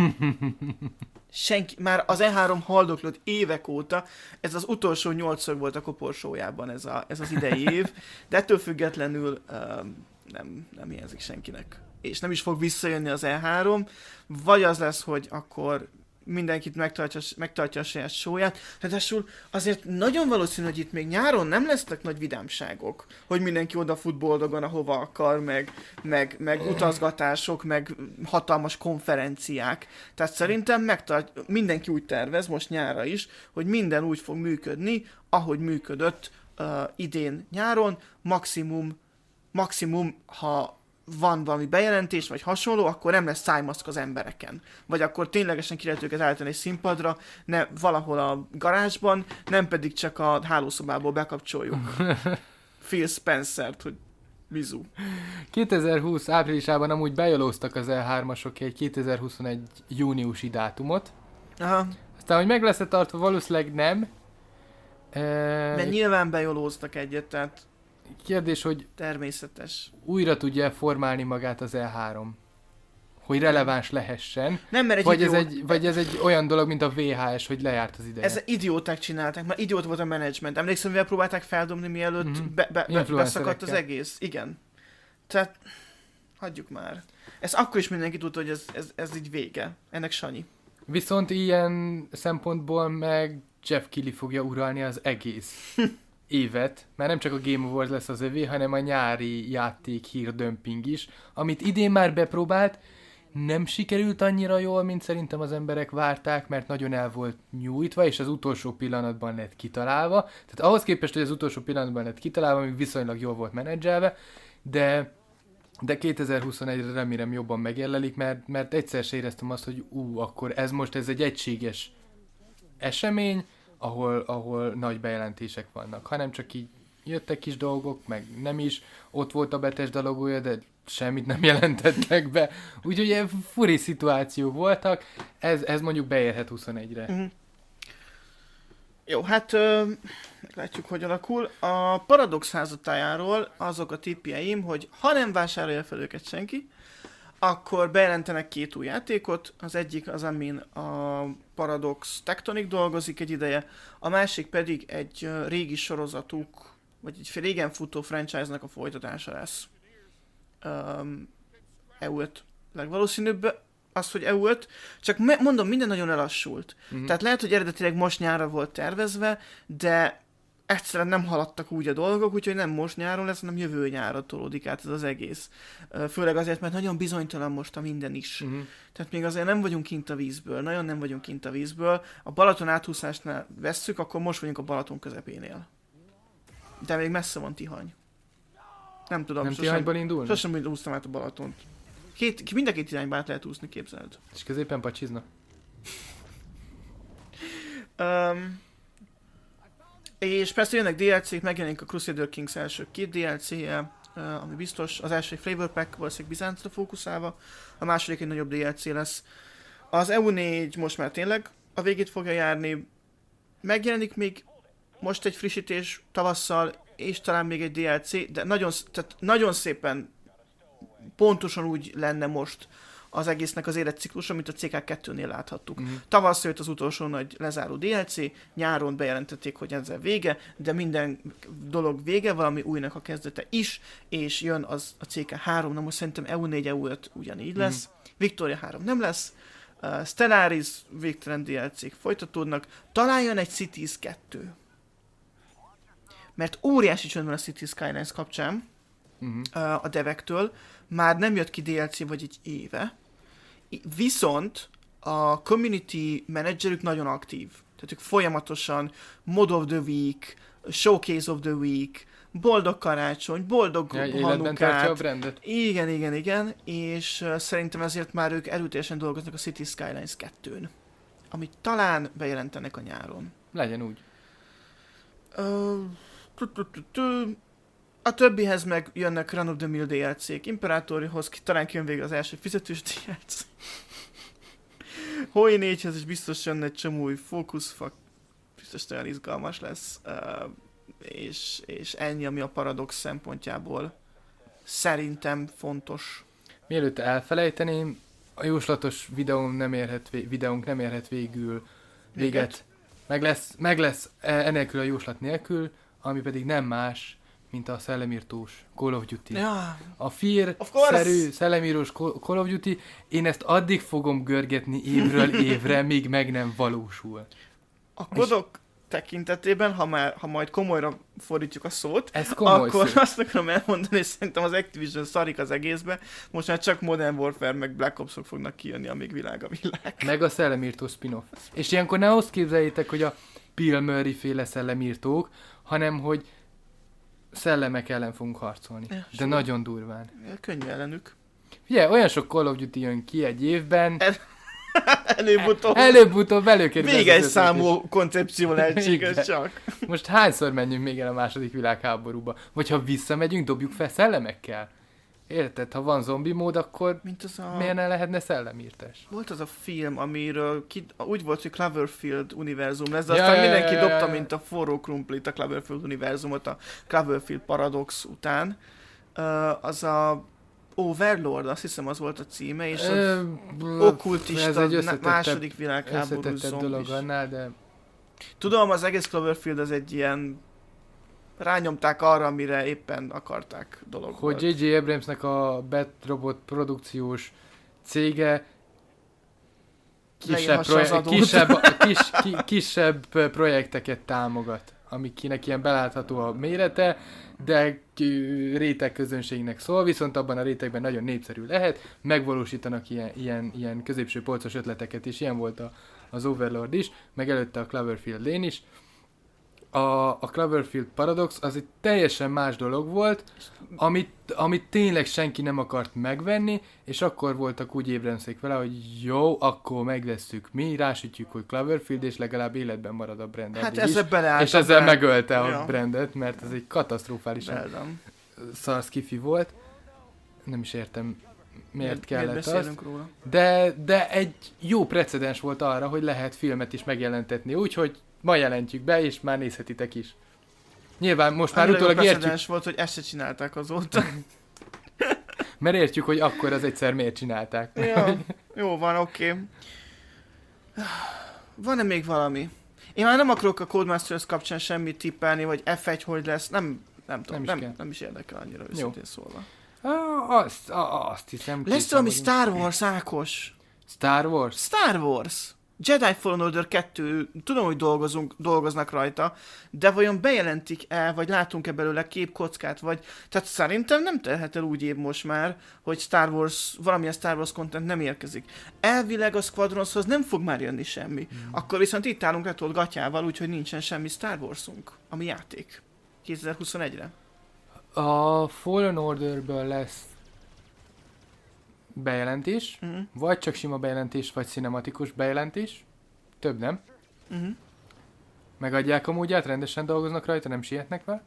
Senki, már az E három haldoklott évek óta, ez az utolsó nyolcszög volt a koporsójában ez, a, ez az idei év, de ettől függetlenül um, nem, nem hiányzik senkinek. És nem is fog visszajönni az E három, vagy az lesz, hogy akkor mindenkit megtartja, megtartja a saját sóját. Ráadásul azért nagyon valószínű, hogy itt még nyáron nem lesznek nagy vidámságok, hogy mindenki odafut boldogan, ahova akar, meg, meg, meg utazgatások, meg hatalmas konferenciák. Tehát szerintem megtart, mindenki úgy tervez, most nyára is, hogy minden úgy fog működni, ahogy működött uh, idén nyáron, maximum, maximum, ha van valami bejelentés, vagy hasonló, akkor nem lesz szájmaszk az embereken. Vagy akkor ténylegesen ki lehet őket állítani egy színpadra, ne, valahol a garázsban, nem pedig csak a hálószobából bekapcsoljuk Phil Spencer-t, hogy bizu. kétezer-húsz áprilisában amúgy bejolóztak az E hármasok egy kétezer-huszonegy júniusi dátumot. Aha. Aztán, hogy meg lesz-e tartva, valószínűleg nem. E... Mert nyilván bejolóztak egyet, tehát kérdés, hogy természetes. újra tudja formálni magát az E három, hogy releváns lehessen, Nem, mert egy vagy, idiót... ez egy, vagy ez egy olyan dolog, mint a vé há es, hogy lejárt az ideje. Ez idióták csinálták, már idiót volt a menedzsment. Emlékszem, mivel próbálták feldobni, mielőtt Mhm. be, be, be, beszakadt az Influencerekkel. egész. Igen. Tehát, hagyjuk már. Ez akkor is mindenki tudta, hogy ez, ez, ez így vége. Ennek Sanyi. Viszont ilyen szempontból meg Jeff Keighley fogja uralni az egész évet, mert nem csak a Game Awards lesz az övé, hanem a nyári játék hírdömping is, amit idén már bepróbált, nem sikerült annyira jól, mint szerintem az emberek várták, mert nagyon el volt nyújtva, és az utolsó pillanatban lett kitalálva. Tehát ahhoz képest, hogy az utolsó pillanatban lett kitalálva, még viszonylag jól volt menedzselve, de, de kétezer-huszonegyre remélem jobban megjellelik, mert, mert egyszer se éreztem azt, hogy ú, akkor ez most ez egy egységes esemény, ahol, ahol nagy bejelentések vannak, hanem csak így jöttek kis dolgok, meg nem is, ott volt a Bethesda logója, de semmit nem jelentettek be. Úgyhogy ilyen furi szituációk voltak, ez, ez mondjuk beérhet huszonegyre. Uh-huh. Jó, hát ö, meglátjuk, hogy alakul. A Paradox házatájáról azok a tippjeim, hogy ha nem vásárolja fel őket senki, akkor bejelentenek két új játékot. Az egyik az, amin a Paradox Tectonic dolgozik egy ideje, a másik pedig egy ö, régi sorozatuk, vagy egy régen futó franchise-nak a folytatása lesz. Um, E U öt legvalószínűbb az, hogy E U öt, csak me- mondom, minden nagyon elassult. Mhm. Tehát lehet, hogy eredetileg most nyárra volt tervezve, de egyszerűen nem haladtak úgy a dolgok, úgyhogy nem most nyáron lesz, hanem jövő nyárra tolódik át ez az egész. Ö, Főleg azért, mert nagyon bizonytalan most a minden is. Uh-huh. Tehát még azért nem vagyunk kint a vízből, nagyon nem vagyunk kint a vízből. A Balaton áthúszásnál vesszük, akkor most vagyunk a Balaton közepénél. De még messze van Tihany. Nem tudom, Nem sosem, Tihanyból indulnak? sosem úsztam át a Balatont. Két, mind a két irányba át lehet úszni, képzeld. És középen pacsizna. Um, és persze jönnek dé el cé-k, megjelenik a Crusader Kings első két dé el cé-je, uh, ami biztos. Az első egy Flavor Pack, valószínűleg Bizáncra fókuszálva, a második egy nagyobb dé el cé lesz. Az E U négy most már tényleg a végét fogja járni. Megjelenik még most egy frissítés tavasszal, és talán még egy dé el cé, de nagyon, tehát nagyon szépen pontosan úgy lenne most az egésznek az életciklusa, mint a cé ká kettőnél láthattuk. Uh-huh. Tavasszal jött az utolsó nagy lezáró dé el cé, nyáron bejelentették, hogy ezzel vége, de minden dolog vége, valami újnak a kezdete is, és jön az a cé ká három, na most szerintem E U négy, E U öt ugyanígy lesz, uh-huh. Victoria három nem lesz, uh, Stellaris, végtelen dé el cé-k folytatódnak, talán jön egy Cities kettő. Mert óriási csönd van a Cities Skylines kapcsán, Uh-huh. uh, a devektől, már nem jött ki dé el cé vagy egy éve, viszont a community menedzserük nagyon aktív. Tehát ők folyamatosan Mod of the Week, Showcase of the Week, boldog karácsony, boldog Ja, életben tartja a Hanukát. brandet. Igen, igen, igen, és uh, szerintem ezért már ők erőteljesen dolgoznak a Cities Skylines kettőn, amit talán bejelentenek a nyáron. Legyen úgy. Uh, tu, tu, tu, tu. A többihez meg jönnek Run of the Mill dé el cé-k, Imperatorihoz talán kijön végre az első fizetős dé el cé. Hoi négyhez is biztos jönne egy csomó új fókuszfak, biztos olyan izgalmas lesz, uh, és, és ennyi, ami a Paradox szempontjából szerintem fontos. Mielőtt elfelejteném, a jóslatos videóm nem érhet, vé- videónk nem érhet végül véget. Véget? Meg lesz, meg lesz e- enélkül a jóslat nélkül, ami pedig nem más, mint a szellemírtós Call of Duty. Ja, A Of course! Fear-szerű szellemírós Call of Duty, én ezt addig fogom görgetni évről évre, míg meg nem valósul. a kodok tekintetében, ha, már, ha majd komolyra fordítjuk a szót, Ez komoly akkor szó. azt akarom elmondani, és szerintem az Activision szarik az egészbe. Most már csak Modern Warfare meg Black Ops-ok fognak kijönni, amíg világ a világ. Meg a szellemírtó spin-off. És ilyenkor ne azt képzeljétek, hogy a Bill Murray féle szellemírtók, hanem hogy szellemek ellen fogunk harcolni. Ja, De sure. nagyon durván. Könnyű ellenük. Ugye, olyan sok Call of Duty jön ki egy évben, Előbb-utóbb. előbb-utóbb előkerül. ez az Véges ötlet, számú koncepció lehetséges Igen. csak. és Most hányszor menjünk még el a második világháborúba? Vagy ha visszamegyünk, dobjuk fel szellemekkel? Érted? Ha van zombi mód, akkor Mint az a... miért ne lehetne szellemírtás? Volt az a film, amiről ki... úgy volt, hogy Cloverfield univerzum lesz, de Ja, aztán ja, ja, mindenki ja, ja, dobta, ja. mint a forró krumplit a Cloverfield univerzumot a Cloverfield Paradox után. Uh, az a Overlord, azt hiszem az volt a címe, és az Ö, okkultista ez egy na- összetettebb- második világháború összetettebb dolog zombis. annál, de Tudom, az egész Cloverfield az egy ilyen rányomták arra, amire éppen akarták dolog hogy volt. jé jé Abramsnek a Bat Robot produkciós cége kisebb, Leírhassa az proje- adót. kisebb, kis, ki, kisebb projekteket támogat, amikinek ilyen belátható a mérete, de ki- réteg közönségnek szól, viszont abban a rétegben nagyon népszerű lehet, megvalósítanak ilyen, ilyen, ilyen középső polcos ötleteket is, ilyen volt a, az Overlord is, meg előtte a Cloverfield Lane is. A, a Cloverfield Paradox az egy teljesen más dolog volt, amit, amit tényleg senki nem akart megvenni, és akkor voltak úgy Abramsék vele, hogy jó, akkor megvesszük mi, rásütjük, hogy Cloverfield, és legalább életben marad a brand Hát addig ezzel is. beleállt És a ezzel brand. megölte Ja. a brandet, mert ez egy katasztrofálisan Beldem. szar skifi volt. Nem is értem, miért kellett miért az. beszélünk róla? De, de egy jó precedens volt arra, hogy lehet filmet is megjelentetni, úgyhogy ma jelentjük be, és már nézhetitek is. Nyilván most már Annyira jó utólag értjük, precedens volt, hogy ezt se csinálták azóta. mert értjük, hogy akkor az egyszer miért csinálták. Ja, jó van, oké. Okay. Van-e még valami? Én már nem akarok a Codemasters kapcsán semmit tippelni, vagy ef egy hogy lesz, nem, nem tudom, Nem is nem, kell. nem is érdekel annyira őszintén szólva. Ah, azt, ah, azt hiszem... Lesz készem valami vagyunk. Star Wars, Ákos? Star Wars? Star Wars! Jedi Fallen Order kettő, tudom, hogy dolgozunk, dolgoznak rajta, de vajon bejelentik el, vagy látunk-e belőle képkockát, vagy... Tehát szerintem nem telhet el úgy év most már, hogy Star Wars, valamilyen Star Wars content nem érkezik. Elvileg a Squadronshoz nem fog már jönni semmi. Hmm. Akkor viszont itt állunk letolt gatyával, úgyhogy nincsen semmi Star Warsunk, ami játék. kétezer-huszonegyre. A Fallen Orderből lesz bejelentés, Uh-huh. vagy csak sima bejelentés, vagy cinematikus bejelentés. Több nem. Uh-huh. Megadják a módját, rendesen dolgoznak rajta, nem sietnek vele.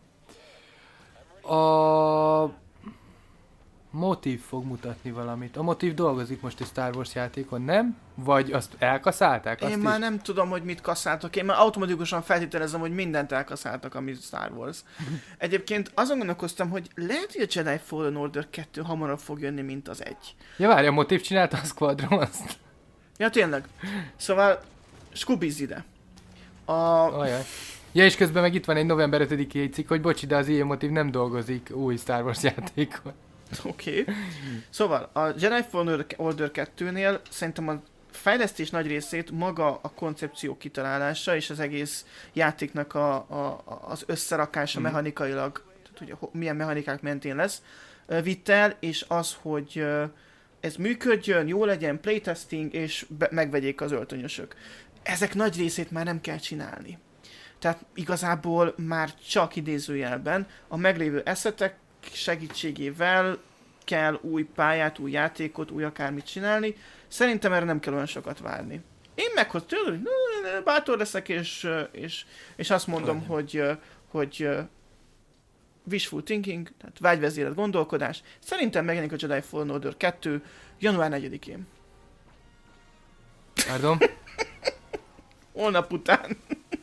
A Motív fog mutatni valamit. A Motív dolgozik most egy Star Wars játékon, nem? Vagy azt elkaszálták? Azt Én is? már nem tudom, hogy mit kaszáltak. Én már automatikusan feltételezem, hogy mindent elkaszáltak, ami Star Wars. Egyébként azon gondolkoztam, hogy lehet, hogy a Jedi Fallen Order kettő hamarabb fog jönni, mint az egy. Ja, várj, a Motív csinálta a Squadrons-t. Ja, tényleg. Szóval, Scoobiz ide. A... Ajaj. Ja, és közben meg itt van egy november ötödikei cikk, hogy bocsi, de az i á Motív nem dolgozik új Star Wars játékon. Oké. Okay. Szóval, a Jedi Fallen Order kettőnél szerintem a fejlesztés nagy részét maga a koncepció kitalálása és az egész játéknak a, a, az összerakása Mhm. mechanikailag, tehát hogy ho- milyen mechanikák mentén lesz, ö, vitt el, és az, hogy ö, ez működjön, jó legyen, playtesting, és be- megvegyék az öltönyösök. Ezek nagy részét már nem kell csinálni. Tehát igazából már csak idézőjelben a meglévő eszetek segítségével kell új pályát, új játékot, új akármit csinálni. Szerintem erre nem kell olyan sokat várni. Én meg, hogy tőle, bátor leszek, és, és, és azt mondom, Legyen. hogy, hogy wishful thinking, tehát vágyvezérelt gondolkodás. Szerintem megjelenik a Jedi Fallen Order kettő január negyedikén. Pardon? Holnap után.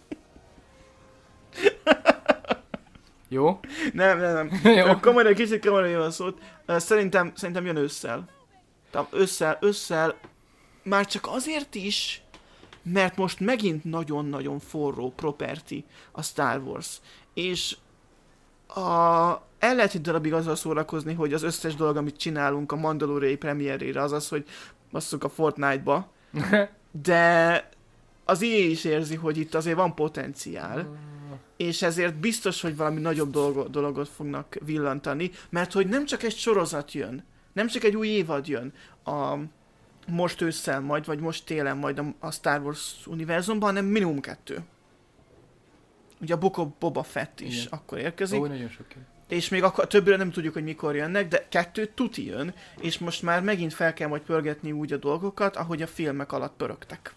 Jó? Nem, nem, nem. Jó. Komolyan, kicsit komolyan jön a szót. Szerintem, szerintem jön ősszel. Tehát ősszel, ősszel már csak azért is, mert most megint nagyon-nagyon forró property a Star Wars. És a, el lehet egy darabig azzal szórakozni, hogy az összes dolog, amit csinálunk a Mandaloriai premierére, az az, hogy basszuk a Fortnite-ba. De az í á is érzi, hogy itt azért van potenciál. És ezért biztos, hogy valami nagyobb dolgot, dologot fognak villantani, mert hogy nem csak egy sorozat jön, nem csak egy új évad jön a most ősszel majd, vagy most télen majd a, a Star Wars univerzumban, hanem minimum kettő. Ugye a Book of Boba Fett is Igen. akkor érkezik. Ó, nagyon sok. És még akkor többre nem tudjuk, hogy mikor jönnek, de kettő tuti jön, és most már megint fel kell majd pörgetni úgy a dolgokat, ahogy a filmek alatt pörögtek.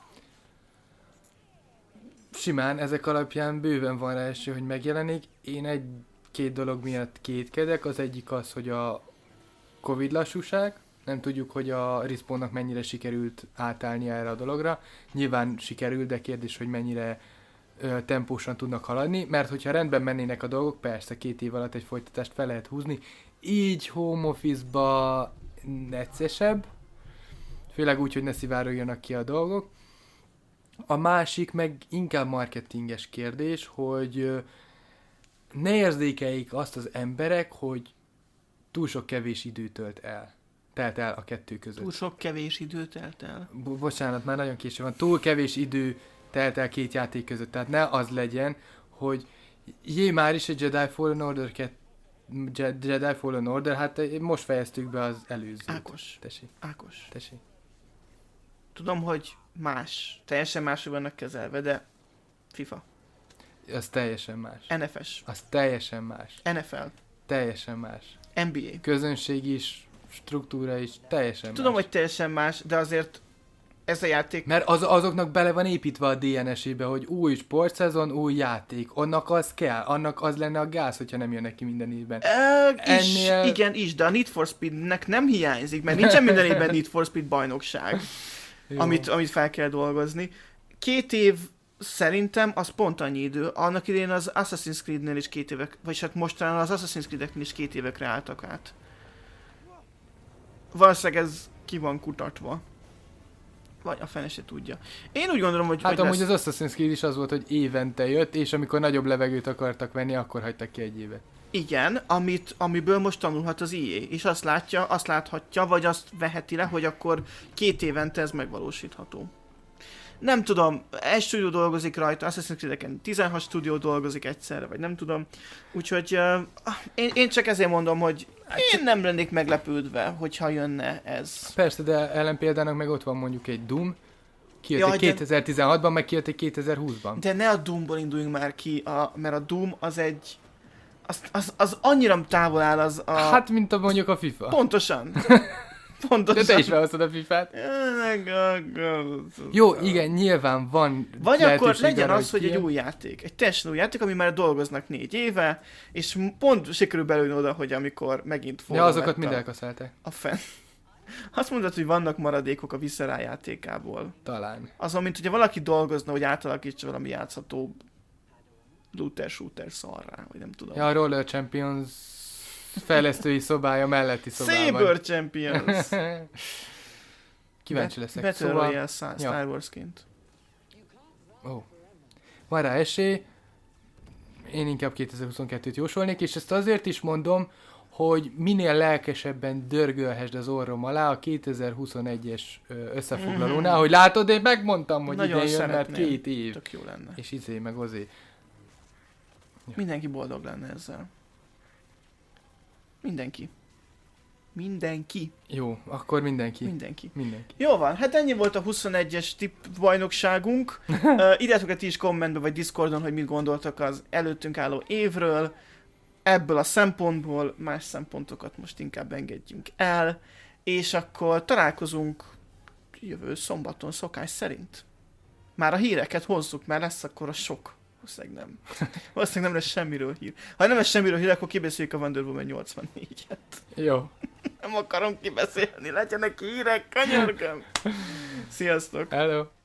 Simán, ezek alapján bőven van rá esély, hogy megjelenik. Én egy-két dolog miatt kétkedek. Az egyik az, hogy a Covid lassúság. Nem tudjuk, hogy a Respawnnak mennyire sikerült átállni erre a dologra. Nyilván sikerült, de kérdés, hogy mennyire ö, tempósan tudnak haladni. Mert hogyha rendben mennének a dolgok, persze két év alatt egy folytatást fel lehet húzni. Így home office-ba neccesebb. Főleg úgy, hogy ne szivárogjanak ki a dolgok. A másik meg inkább marketinges kérdés, hogy ö, ne érzékeljék azt az emberek, hogy túl sok kevés idő tölt el. Telt el a kettő között. Túl sok kevés idő telt el. Bo- bocsánat, már nagyon késő van. Túl kevés idő telt el két játék között. Tehát ne az legyen, hogy jé, már is egy Jedi Fallen Order kettő, Jedi Fallen Order, hát most fejeztük be az előzőt. Ákos, Tessék, Ákos. tessék. Tudom, hogy más, teljesen máshogy vannak kezelve, de FIFA, Az teljesen más. en ef es, Az teljesen más. en ef el, Teljesen más. en bé á. Közönség is, struktúra is, teljesen Tudom, más. hogy teljesen más, de azért ez a játék... Mert az, azoknak bele van építve a dé en es-ébe, hogy új sportszezon, új játék. Annak az kell, annak az lenne a gáz, hogyha nem jönnek ki minden évben. Uh, is, Ennél- Igen, is, de a Need for Speednek nem hiányzik, mert nincsen minden évben Need for Speed bajnokság, amit, amit fel kell dolgozni. Két év szerintem az pont annyi idő. Annak idején az Assassin's Creed-nél is két évek, vagyis hát mostanában az Assassin's Creed-eknél is két évekre álltak át. Valószínűleg ez ki van kutatva. Vagy a fene se tudja. Én úgy gondolom, hogy... Hát hogy amúgy lesz... az Assassin's Creed is az volt, hogy évente jött, és amikor nagyobb levegőt akartak venni, akkor hagytak ki egy évet. Igen, amit, amiből most tanulhat az í á, és azt látja, azt láthatja, vagy azt veheti le, hogy akkor két évente ez megvalósítható. Nem tudom, egy stúdió dolgozik rajta, Assassin's Creed-eken tizenhat stúdió dolgozik egyszerre, vagy nem tudom. Úgyhogy uh, én, én csak ezért mondom, hogy én nem lennék meglepődve, hogyha jönne ez. Persze, de ellenpéldának meg ott van mondjuk egy Doom, kijött Jaj, egy de- kétezer-tizenhatban, meg kijött egy kétezer-húszban. De ne a Doomból induljunk már ki, a, mert a Doom az egy... Az, az, az annyira távol áll az a... Hát, mint a mondjuk a FIFA. Pontosan. De Pontosan. te is felhoztad a fifát. Jó, igen, nyilván van Vagy akkor lehetőség legyen arra, az, hogy egy kijön. új játék. Egy teljesen új játék, ami már dolgoznak négy éve, és pont sikerül belőni oda, hogy amikor megint forró Ja, azokat lett mind a, elkaszálták. a fenn. Azt mondod, hogy vannak maradékok a Visceral játékából. Talán. Azon, mint hogyha valaki dolgozna, hogy átalakítsa valami játszható looter-shooter szarrá, vagy nem tudom. Ja, a Roller Champions fejlesztői szobája melletti szobában. Saber Champions! Kíváncsi leszek. Battle Szóval, Royale Star ja. Warsként. Ó. Van rá esély. Én inkább kétezer-huszonkettőt jósolnék, és ezt azért is mondom, hogy minél lelkesebben dörgölhessd az orrom alá a kétezer-huszonegyes ö, összefoglalónál, hogy látod, én megmondtam, hogy Nagyon idén jön, mert szeretném. két év. Tök jó lenne. És izé, meg ozé. Mindenki boldog lenne ezzel. Mindenki. Mindenki. Jó, akkor mindenki. Mindenki. Mindenki. Jó van, hát ennyi volt a huszonegyes tipp bajnokságunk. uh, írjátok egy ti is kommentbe vagy Discordon, hogy mit gondoltak az előttünk álló évről. Ebből a szempontból más szempontokat most inkább engedjünk el. És akkor találkozunk jövő szombaton szokás szerint. Már a híreket hozzuk, mert lesz akkor a sok. Valószínűleg nem. Valószínűleg nem lesz semmiről hír. Ha nem lesz semmiről hír, akkor kibeszéljük a Wonder Woman nyolcvannégyet. Jó. Nem akarom kibeszélni, legyenek hírek, könyörgöm. Sziasztok! Hello!